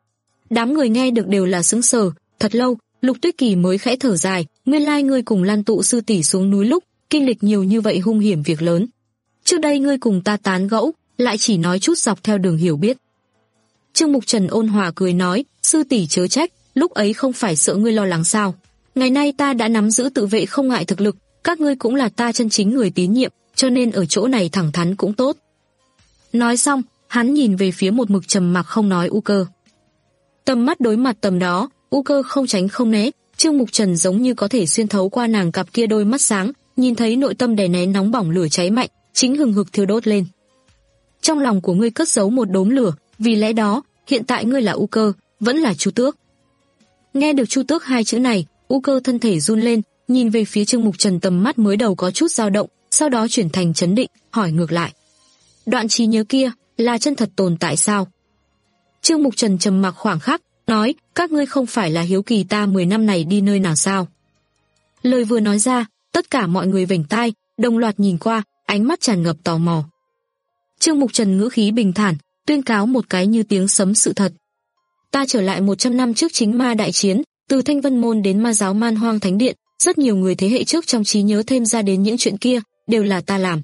Đám người nghe được đều là sững sờ, thật lâu, Lục Tuyết Kỳ mới khẽ thở dài, nguyên lai ngươi cùng Lan Tụ sư tỷ xuống núi lúc, kinh lịch nhiều như vậy hung hiểm việc lớn. Trước đây ngươi cùng ta tán gẫu, lại chỉ nói chút dọc theo đường hiểu biết. Trương Mục Trần ôn hòa cười nói, sư tỷ chớ trách, lúc ấy không phải sợ ngươi lo lắng sao? Ngày nay ta đã nắm giữ tự vệ không ngại thực lực, các ngươi cũng là ta chân chính người tín nhiệm, cho nên ở chỗ này thẳng thắn cũng tốt. Nói xong, hắn nhìn về phía một mực trầm mặc không nói U Cơ. Tầm mắt đối mặt tầm đó, U Cơ không tránh không né, Trương Mục Trần giống như có thể xuyên thấu qua nàng cặp kia đôi mắt sáng, nhìn thấy nội tâm đè nén nóng bỏng lửa cháy mạnh, chính hừng hực thiêu đốt lên. Trong lòng của ngươi cất giấu một đốm lửa, vì lẽ đó, hiện tại ngươi là U Cơ, vẫn là Chu Tước. Nghe được Chu Tước hai chữ này, U Cơ thân thể run lên, nhìn về phía Trương Mục Trần, tầm mắt mới đầu có chút dao động, sau đó chuyển thành trấn định, hỏi ngược lại. Đoạn trí nhớ kia, là chân thật tồn tại sao? Trương Mục Trần trầm mặc khoảng khắc, nói, các ngươi không phải là hiếu kỳ ta mười năm này đi nơi nào sao? Lời vừa nói ra, tất cả mọi người vểnh tai, đồng loạt nhìn qua, ánh mắt tràn ngập tò mò. Trương Mục Trần ngữ khí bình thản, tuyên cáo một cái như tiếng sấm sự thật. Ta trở lại một trăm năm trước chính ma đại chiến, từ Thanh Vân Môn đến ma giáo Man Hoang Thánh Điện, rất nhiều người thế hệ trước trong trí nhớ thêm ra đến những chuyện kia, đều là ta làm.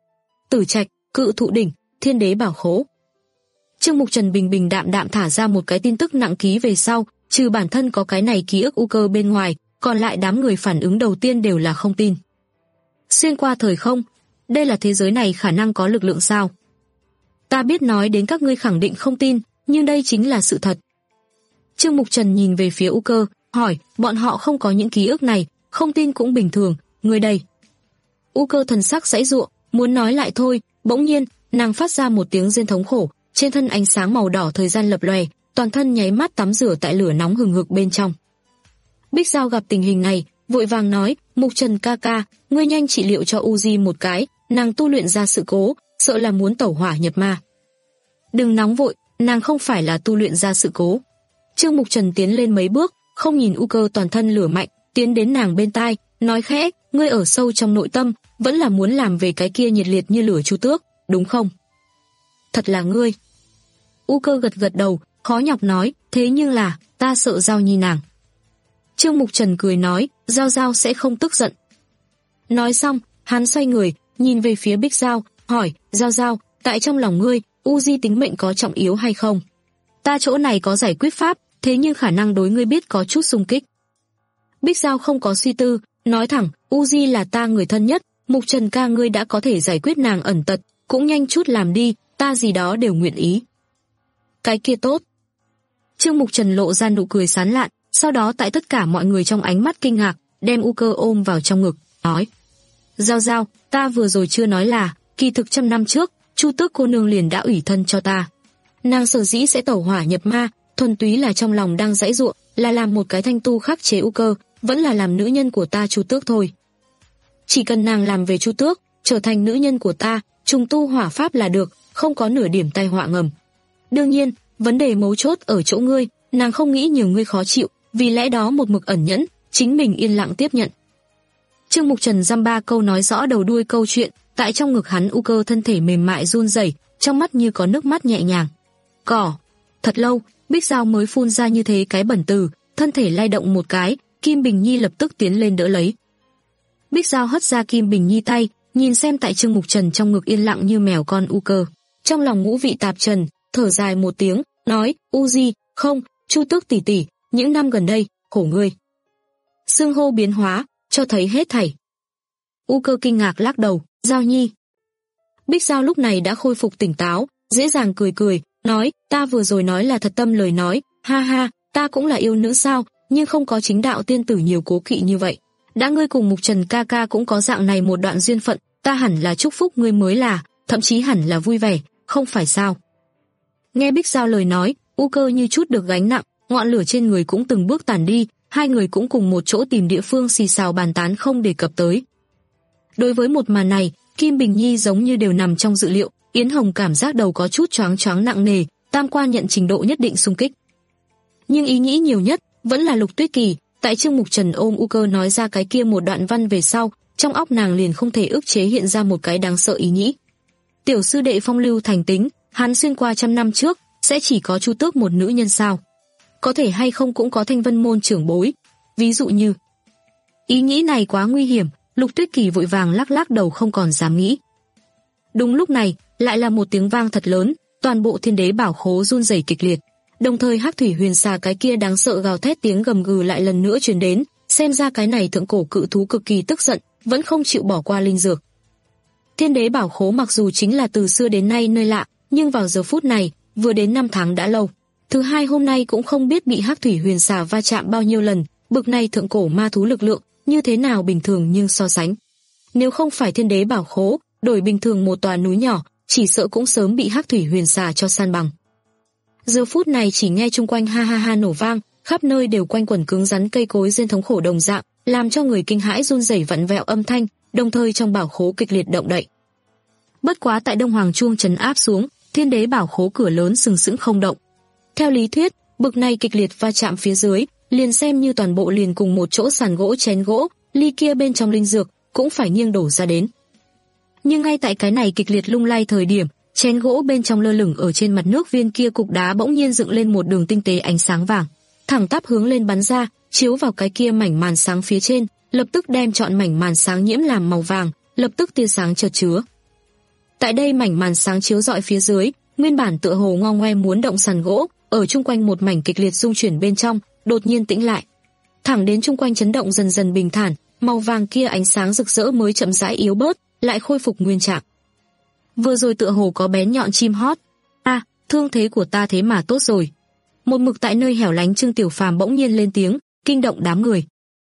Tử Trạch, Cự Thụ Đỉnh, Thiên Đế Bảo Khố. Trương Mục Trần bình bình đạm đạm thả ra một cái tin tức nặng ký về sau, trừ bản thân có cái này ký ức U Cơ bên ngoài, còn lại đám người phản ứng đầu tiên đều là không tin. Xuyên qua thời không, đây là thế giới này khả năng có lực lượng sao? Ta biết nói đến các ngươi khẳng định không tin, nhưng đây chính là sự thật. Trương Mục Trần nhìn về phía U Cơ, hỏi, bọn họ không có những ký ức này, không tin cũng bình thường, người đây. U Cơ thần sắc giãy giụa, muốn nói lại thôi, bỗng nhiên, nàng phát ra một tiếng rên thống khổ, trên thân ánh sáng màu đỏ thời gian lập lòe, toàn thân nháy mắt tắm rửa tại lửa nóng hừng hực bên trong. Bích Giao gặp tình hình này, vội vàng nói, Mục Trần ca ca, ngươi nhanh trị liệu cho Uzi một cái, nàng tu luyện ra sự cố, sợ là muốn tẩu hỏa nhập ma. Đừng nóng vội, nàng không phải là tu luyện ra sự cố. Trương Mục Trần tiến lên mấy bước, không nhìn U Cơ toàn thân lửa mạnh, tiến đến nàng bên tai, nói khẽ, ngươi ở sâu trong nội tâm, vẫn là muốn làm về cái kia nhiệt liệt như lửa Chu Tước, đúng không? Thật là ngươi. U Cơ gật gật đầu, khó nhọc nói, thế nhưng là, ta sợ Giao Nhi nàng. Trương Mục Trần cười nói, Giao Giao sẽ không tức giận. Nói xong, hắn xoay người, nhìn về phía Bích Giao, hỏi, Giao Giao, tại trong lòng ngươi, Uzi tính mệnh có trọng yếu hay không? Ta chỗ này có giải quyết pháp, thế nhưng khả năng đối ngươi biết có chút xung kích. Bích Giao không có suy tư, nói thẳng, Uzi là ta người thân nhất, Mục Trần ca ngươi đã có thể giải quyết nàng ẩn tật, cũng nhanh chút làm đi, ta gì đó đều nguyện ý. Cái kia tốt. Trương Mục Trần lộ ra nụ cười sán lạn, sau đó tại tất cả mọi người trong ánh mắt kinh ngạc, đem U Cơ ôm vào trong ngực, nói. Giao Giao, ta vừa rồi chưa nói là, kỳ thực trăm năm trước, Chu Tước cô nương liền đã ủy thân cho ta. Nàng sở dĩ sẽ tẩu hỏa nhập ma, thuần túy là trong lòng đang giãy giụa, là làm một cái thanh tu khắc chế U Cơ, vẫn là làm nữ nhân của ta Chu Tước thôi. Chỉ cần nàng làm về Chu Tước, trở thành nữ nhân của ta, trùng tu hỏa pháp là được, không có nửa điểm tai họa ngầm. Đương nhiên, vấn đề mấu chốt ở chỗ ngươi, nàng không nghĩ nhiều ngươi khó chịu, vì lẽ đó một mực ẩn nhẫn, chính mình yên lặng tiếp nhận. Trương Mục Trần dăm ba câu nói rõ đầu đuôi câu chuyện, tại trong ngực hắn U Cơ thân thể mềm mại run rẩy, trong mắt như có nước mắt nhẹ nhàng. Cỏ. Thật lâu, Bích Giao mới phun ra như thế cái bẩn từ, thân thể lay động một cái, Kim Bình Nhi lập tức tiến lên đỡ lấy. Bích Giao hất ra Kim Bình Nhi tay, nhìn xem tại Trương Mục Trần trong ngực yên lặng như mèo con U Cơ. Trong lòng ngũ vị tạp trần, thở dài một tiếng, nói, U Di, không, Chu Tước tỷ tỷ, những năm gần đây, khổ ngươi. Xưng hô biến hóa, cho thấy hết thảy. U Cơ kinh ngạc lắc đầu, Giao Nhi. Bích Giao lúc này đã khôi phục tỉnh táo, dễ dàng cười cười, nói, ta vừa rồi nói là thật tâm lời nói, ha ha, ta cũng là yêu nữ sao, nhưng không có chính đạo tiên tử nhiều cố kỵ như vậy. Đã ngươi cùng Mục Trần ca ca cũng có dạng này một đoạn duyên phận, ta hẳn là chúc phúc ngươi mới là, thậm chí hẳn là vui vẻ, không phải sao? Nghe Bích Giao lời nói, U Cơ như chút được gánh nặng, ngọn lửa trên người cũng từng bước tàn đi, hai người cũng cùng một chỗ tìm địa phương xì xào bàn tán không đề cập tới. Đối với một màn này, Kim Bình Nhi giống như đều nằm trong dự liệu, Yến Hồng cảm giác đầu có chút choáng choáng nặng nề, tam quan nhận trình độ nhất định xung kích. Nhưng ý nghĩ nhiều nhất vẫn là Lục Tuyết Kỳ, tại Trương Mục Trần ôm U Cơ nói ra cái kia một đoạn văn về sau, trong óc nàng liền không thể ức chế hiện ra một cái đáng sợ ý nghĩ. Tiểu sư đệ phong lưu thành tính, hắn xuyên qua trăm năm trước, sẽ chỉ có Chu Tước một nữ nhân sao? Có thể hay không cũng có Thanh Vân môn trưởng bối, ví dụ như. Ý nghĩ này quá nguy hiểm, Lục Tuyết Kỳ vội vàng lắc lắc đầu không còn dám nghĩ. Đúng lúc này, lại là một tiếng vang thật lớn, toàn bộ Thiên Đế Bảo Khố run rẩy kịch liệt. Đồng thời Hắc Thủy Huyền Xà cái kia đáng sợ gào thét tiếng gầm gừ lại lần nữa truyền đến, xem ra cái này thượng cổ cự thú cực kỳ tức giận, vẫn không chịu bỏ qua linh dược. Thiên Đế Bảo Khố mặc dù chính là từ xưa đến nay nơi lạ, nhưng vào giờ phút này, vừa đến năm tháng đã lâu. Thứ hai hôm nay cũng không biết bị Hắc Thủy Huyền Xà va chạm bao nhiêu lần, bực này thượng cổ ma thú lực lượng, như thế nào bình thường nhưng so sánh. Nếu không phải Thiên Đế Bảo Khố, đổi bình thường một tòa núi nhỏ, chỉ sợ cũng sớm bị Hắc Thủy Huyền Xà cho san bằng. Giờ phút này chỉ nghe chung quanh ha ha ha nổ vang, khắp nơi đều quanh quẩn cứng rắn cây cối rên thống khổ đồng dạng, làm cho người kinh hãi run rẩy vặn vẹo âm thanh, đồng thời trong bảo khố kịch liệt động đậy. Bất quá tại Đông Hoàng chuông trấn áp xuống, Thiên Đế Bảo Khố cửa lớn sừng sững không động. Theo lý thuyết, bực này kịch liệt va chạm phía dưới, liền xem như toàn bộ liền cùng một chỗ sàn gỗ chén gỗ, ly kia bên trong linh dược cũng phải nghiêng đổ ra đến. Nhưng ngay tại cái này kịch liệt lung lay thời điểm, chén gỗ bên trong lơ lửng ở trên mặt nước viên kia cục đá bỗng nhiên dựng lên một đường tinh tế ánh sáng vàng, thẳng tắp hướng lên bắn ra, chiếu vào cái kia mảnh màn sáng phía trên, lập tức đem trọn mảnh màn sáng nhiễm làm màu vàng, lập tức tia sáng chợt chứa. Tại đây mảnh màn sáng chiếu rọi phía dưới, nguyên bản tựa hồ ngo ngoe muốn động sàn gỗ, ở chung quanh một mảnh kịch liệt rung chuyển bên trong, đột nhiên tĩnh lại. Thẳng đến chung quanh chấn động dần dần bình thản, màu vàng kia ánh sáng rực rỡ mới chậm rãi yếu bớt, lại khôi phục nguyên trạng. Vừa rồi tựa hồ có bén nhọn chim hót. A, à, thương thế của ta thế mà tốt rồi. Một mực tại nơi hẻo lánh Trương Tiểu Phàm bỗng nhiên lên tiếng, kinh động đám người.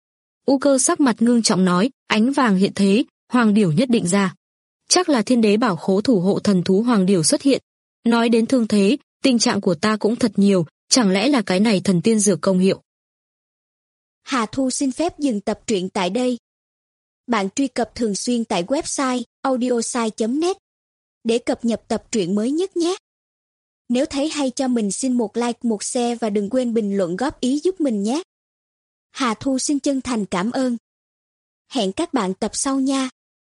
U Cơ sắc mặt ngưng trọng nói, ánh vàng hiện thế, hoàng điểu nhất định ra. Chắc là Thiên Đế Bảo Khố thủ hộ thần thú hoàng điểu xuất hiện. Nói đến thương thế, tình trạng của ta cũng thật nhiều, chẳng lẽ là cái này thần tiên dược công hiệu. Hà Thu xin phép dừng tập truyện tại đây. Bạn truy cập thường xuyên tại website audiosai chấm net để cập nhật tập truyện mới nhất nhé. Nếu thấy hay cho mình xin một like, một share và đừng quên bình luận góp ý giúp mình nhé. Hà Thu xin chân thành cảm ơn. Hẹn các bạn tập sau nha.